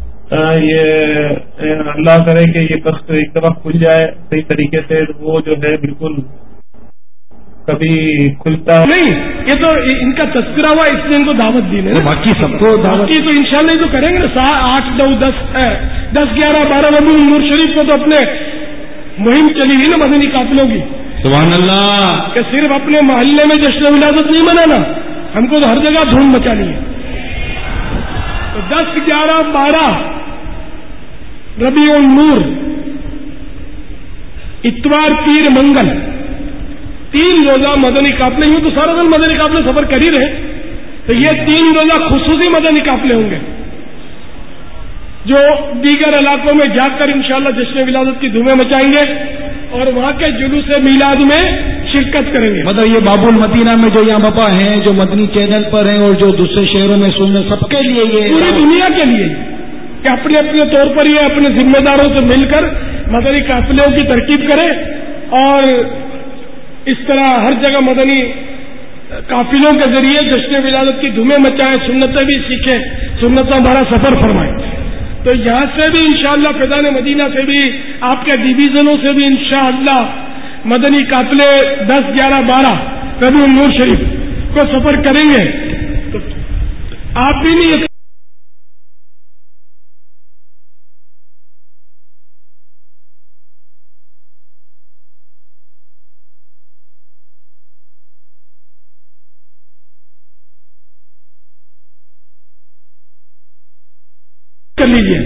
D: یہ اللہ کرے کہ یہ بس ایک دفعہ کھل جائے صحیح طریقے سے, وہ جو ہے بالکل کبھی کھلتا
A: نہیں. یہ تو ان کا تذکرہ ہوا اس لیے ان کو دعوت دی ہے,
B: باقی سب کو
A: دعوت کی تو انشاءاللہ یہ تو کریں گے نا. آٹھ نو دس دس گیارہ بارہ ربیع النور شریف کو تو اپنے مہم چلی ہوئی نا مدنی قافلوں کی.
B: سبحان اللہ.
A: کہ صرف اپنے محلے میں جشن ولادت نہیں منانا, ہم کو تو ہر جگہ دھوم مچانی ہے. تو دس گیارہ بارہ ربیع النور, اتوار پیر منگل, تین روزہ مدنی قافلے. یوں تو سارا دن مدنی قافلے سفر کر ہی رہے, تو یہ تین روزہ خصوصی مدنی قافلے ہوں گے جو دیگر علاقوں میں جا کر انشاءاللہ جشن ولادت کی دھومیں مچائیں گے اور وہاں کے جلوس میلاد میں شرکت کریں گے.
B: مطلب یہ باب المدینہ میں جو یہاں بپا ہیں, جو مدنی چینل پر ہیں اور جو دوسرے شہروں میں سن رہے, سب کے لیے یہ
A: پوری دنیا کے لیے کہ اپنے اپنے طور پر یہ اپنے ذمہ داروں سے مل کر مدنی قافلوں کی ترکیب کرے اور اس طرح ہر جگہ مدنی قافلوں کے ذریعے جشن ولادت کی دھومیں مچائیں, سنتیں بھی سیکھیں, سنتوں بھرا سفر فرمائیں. تو یہاں سے بھی انشاءاللہ فیضان مدینہ سے بھی آپ کے ڈویژنوں سے بھی انشاءاللہ مدنی قافلے دس گیارہ بارہ ربیع النور شریف کو سفر کریں گے. تو آپ بھی نہیں کر لیجیے.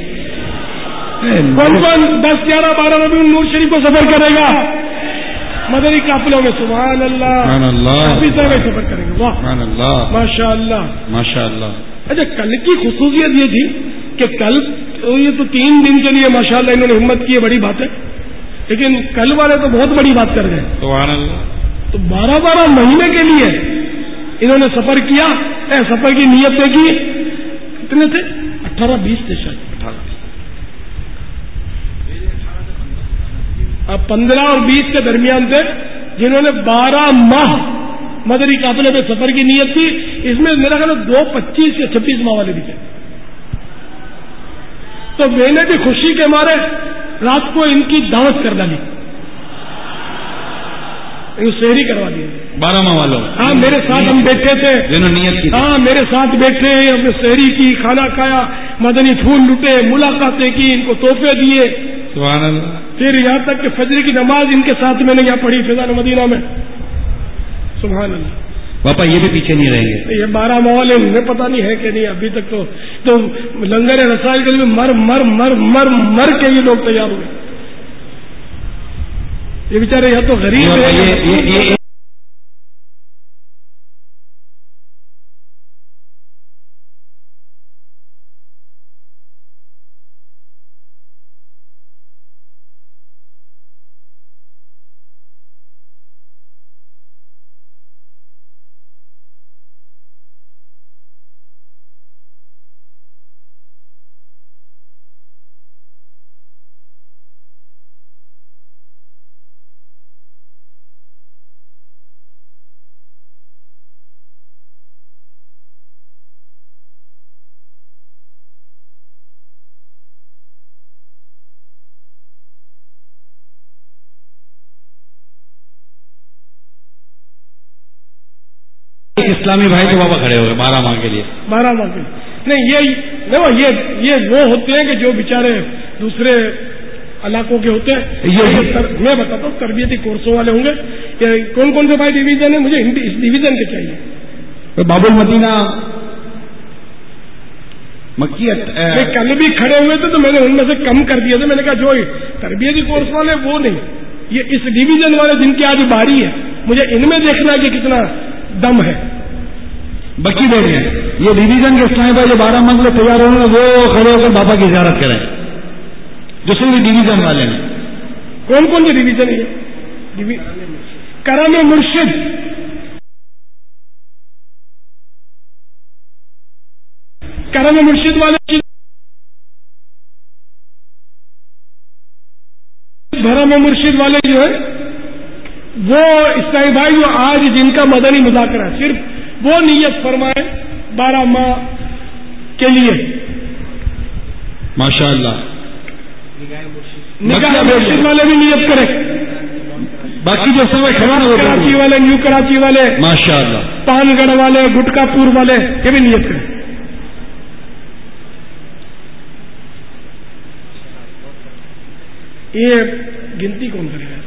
A: کون کون دس گیارہ بارہ ربیع النور شریف کو سفر کرے گا مدنی قافلوں میں؟ سبحان اللہ,
B: سبحان اللہ,
A: کافی سارے سفر کریں گے. واہ
B: سبحان اللہ,
A: ماشاء اللہ,
B: ماشاء اللہ.
A: اچھا, کل کی خصوصیت یہ تھی کہ کل یہ تو تین دن کے لیے ماشاء اللہ انہوں نے ہمت کی ہے, بڑی بات ہے, لیکن کل والے تو بہت بڑی بات کر گئے.
B: سبحان اللہ.
A: تو بارہ بارہ مہینے کے لیے انہوں نے سفر کیا. اے سفر کی نیت سے کی کتنے تھے؟ اٹھارہ بیس تھے شاید. اب پندرہ اور بیس کے درمیان تھے جنہوں نے بارہ ماہ مدنی قافلے میں سفر کی نیت تھی. اس میں میرا خیال دو پچیس یا چھبیس ماہ والے بھی تھے. تو میں نے بھی خوشی کے مارے رات کو ان کی دعوت کر ڈالی, شہری کروا دی.
B: بارہ ماہ والوں,
A: ہاں میرے ساتھ ہم بیٹھے تھے,
B: جنہوں نے نیت کی,
A: ہاں میرے ساتھ بیٹھے, ہم نے شہری کی, کھانا کھایا, مدنی پھول لٹے, ملاقاتیں کی, ان کو تحفے دیے.
B: سبحان اللہ.
A: پھر یہاں تک کہ فجر کی نماز ان کے ساتھ میں نے یہاں پڑھی فیضان مدینہ میں. سبحان اللہ.
B: باپا یہ بھی پیچھے نہیں رہیں گے. یہ
A: بارہ ماحول انہیں پتہ نہیں ہے کہ نہیں ابھی تک. تو تو لنگر رسائل کے لیے مر مر مر مر مر کے یہ لوگ تیار ہوئے. یہ بیچارے یا تو غریب ہیں.
B: اسلامی بھائی تو بابا کھڑے ہو گئے بارہ ماہ کے لیے.
A: بارہ ماہ کے لیے نہیں, یہ یہ یہ وہ ہوتے ہیں کہ جو بیچارے دوسرے علاقوں کے ہوتے ہیں. میں بتاتا ہوں تربیتی کورسوں والے ہوں گے. کون کون سے بھائی ڈویژن ہے؟ مجھے اس ڈویژن کے چاہیے.
B: باب المدینہ مکی.
A: کل بھی کھڑے ہوئے تھے تو میں نے ان میں سے کم کر دیا تھا. میں نے کہا جو تربیتی کورس والے وہ نہیں, یہ اس ڈویژن والے جن کی آج باری ہے, مجھے ان میں دیکھنا کہ کتنا دم ہے.
B: بکی دے رہے ہیں یہ ڈویژن کے اسلامی بھائی جو بارہ منگلے تیار ہوں گے وہ کھڑے ہو کر بابا کی زیارت کریں. جو صرف ڈویژن والے ہیں.
A: کون کون سے ڈویژن ہے؟ کرم مرشد, کرم مرشد والے, بھرم مرشد والے جو ہے وہ اسلامی بھائی جو آج جن کا مدنی مذاکرہ ہے, صرف وہ نیت فرمائے بارہ ماہ کے لیے.
B: ماشاء اللہ.
A: نکاح مرشد والے بھی نیت کریں.
B: باقی جو سب
A: کراچی والے, نیو کراچی والے,
B: ماشاء اللہ,
A: پان گڑھ والے, گٹکا پور والے, یہ بھی نیت کریں. یہ گنتی کون کرے گا؟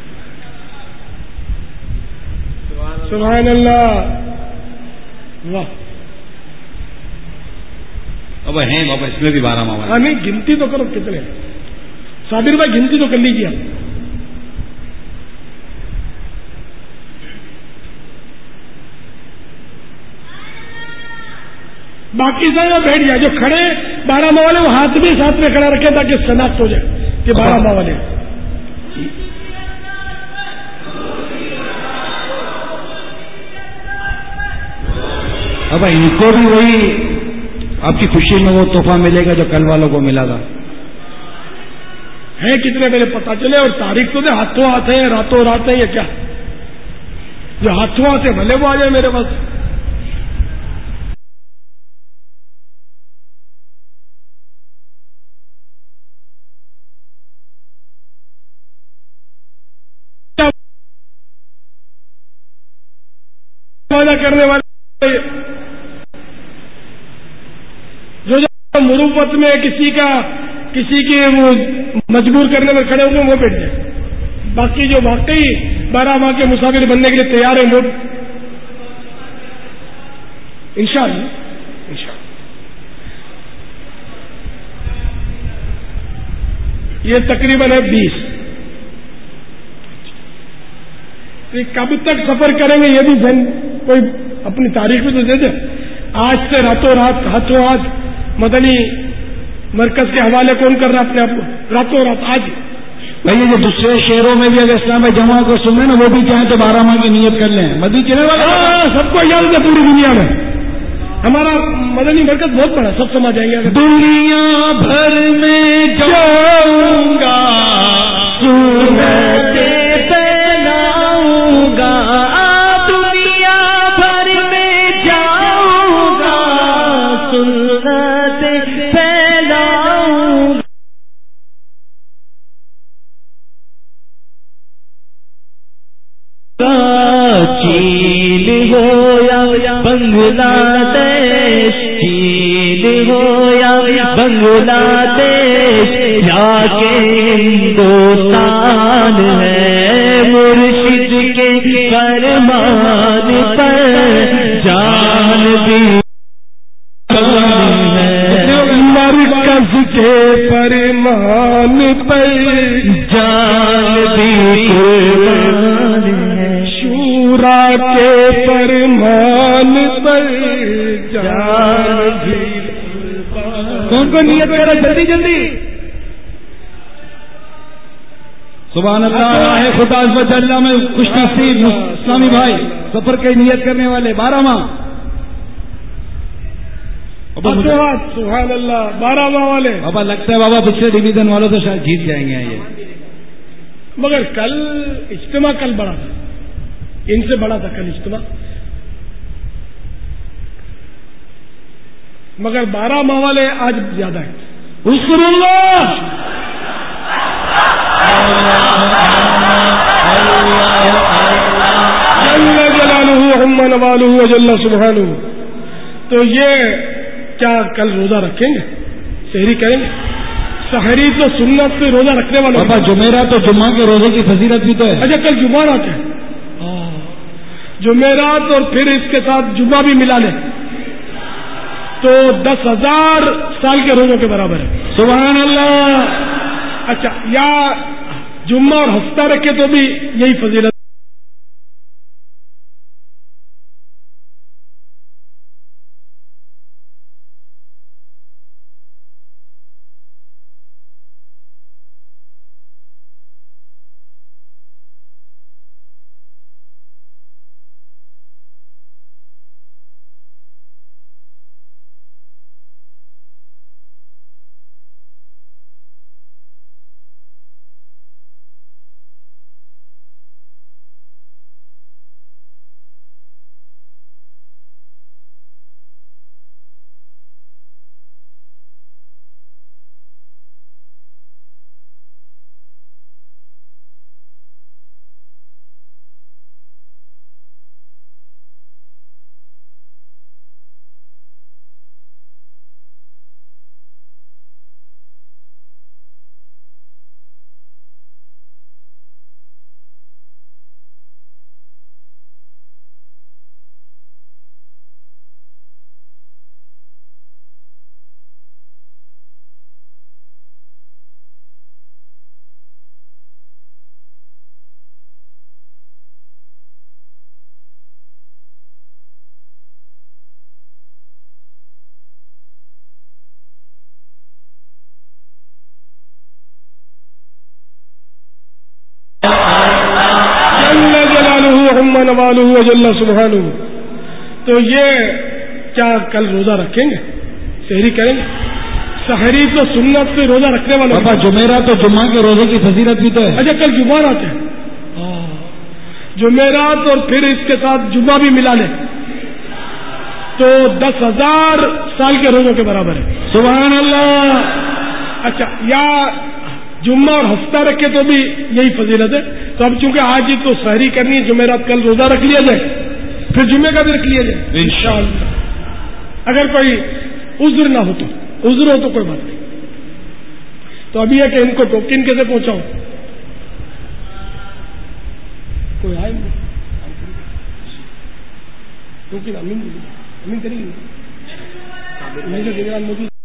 A: سبحان اللہ. واہ.
B: اب ہیں بابا اس میں بھی بارہ ماہ.
A: ہاں نہیں, گنتی تو کرو کتنے. صابر بھائی گنتی تو کر لیجیے آپ. باقی سارے بیٹھ جائے. جو کھڑے بارہ ماہ والے وہ ہاتھ بھی ساتھ میں کھڑا رکھے تاکہ شناخت ہو جائے کہ بارہ ماہ والے.
B: اب ان کو بھی وہی آپ کی خوشی میں وہ تحفہ ملے گا جو کل والوں کو ملا تھا.
A: ہے کتنے پہلے پتا چلے. اور تاریخ تو دے ہاتھوں ہاتھ ہے, راتوں رات ہے. یہ کیا جو ہاتھوں ہاتھ ہے بھلے وہ آ جائے میرے پاس. بازا کرنے والے جو جو مروت میں کسی کا کسی کے وہ مجبور کرنے میں کھڑے ہوئے وہ بیٹھ جائیں. باقی جو واقعی بارہ ماہ کے مسافر بننے کے لیے تیار ہیں وہ انشاءاللہ انشاءاللہ. یہ تقریباً ہے بیس. کب تک سفر کریں گے یہ بھی ذہن کوئی اپنی تاریخ میں تو دے دے. آج سے راتوں رات ہاتھوں ہاتھ مدنی مرکز کے حوالے کون کر رہا اپنے آپ کو راتوں رات آج.
B: بھائی جو دوسرے شہروں میں بھی اگر اسلام میں جمع کو سنیں نا وہ بھی چاہیں تو بارہ ماہ کی نیت کر لیں. مدنی چلے والے
A: سب کو یاد ہے پوری دنیا میں ہمارا مدنی مرکز بہت بڑا سب سمجھ جائیں گے.
B: دنیا بھر میں جاؤں گا سنتے پھیلاؤں گا دنیا بھر میں جاؤں گا سنتے پھیلاؤں گا. چین ہو یا بنگلہ دیش چین ہو یا بنگلہ دیش یا کہ ہندوستان ہے مرشد کے فرمان پر جان بھی مرکز کے فرمان پر جان بھی شورا کے فرمان پر جان بھی. کون کون نیت کرا جلدی جلدی. سبحان اللہ. راہ خدا عز اللہ میں خوش نصیب اسلامی بھائی سفر کی نیت کرنے والے بارہ ماہ.
A: سبحان اللہ بارہ ماہ والے.
B: بابا لگتا ہے بابا دوسرے ڈویژن والوں تو شاید جیت جائیں گے یہ.
A: مگر کل اجتماع کل بڑا تھا ان سے بڑا تھا کل اجتماع. مگر بارہ ماہ والے آج زیادہ ہیں. اذکر اللہ جل جلالہ عم نوالہ وجل سبحانہ. تو یہ کیا کل روزہ رکھیں گے سحری کریں گے. سحری تو سنت پہ روزہ رکھنے والوں.
B: بابا جمعرات تو جمعہ کے روزے کی فضیلت بھی تو ہے.
A: اچھا کل جمعرات ہے جمعرات اور پھر اس کے ساتھ جمعہ بھی ملا لیں تو دس ہزار سال کے روزوں کے برابر ہے.
B: سبحان اللہ.
A: اچھا یا جمعہ اور ہفتہ رکھے تو بھی یہی فضیلت. وجل سبحانہ. تو یہ کیا کل روزہ رکھیں گے سحری کریں گے. سحری تو سنت پہ روزہ رکھنے والوں.
B: بابا جمعرات تو جمعہ کے روزے کی فضیلت بھی تو ہے.
A: اچھا کل جمعرات ہے جمعرات اور پھر اس کے ساتھ جمعہ بھی ملا لیں تو دس ہزار سال کے روزوں کے برابر ہے.
B: سبحان اللہ.
A: اچھا یا جمعہ اور ہفتہ رکھے تو بھی یہی فضیلت ہے. تو اب چونکہ آج ہی تو سحری کرنی ہے جمعرات کل روزہ رکھ لیا جائے پھر جمعے کا بھی رکھ لیا جائے انشاءاللہ، اگر کوئی عذر نہ ہو تو، عذر ہو تو کوئی بات نہیں. تو ابھی ہے کہ ان کو ٹوکن کیسے پہنچاؤں؟ کوئی آئے ٹوکن امین امین کریں گے موجود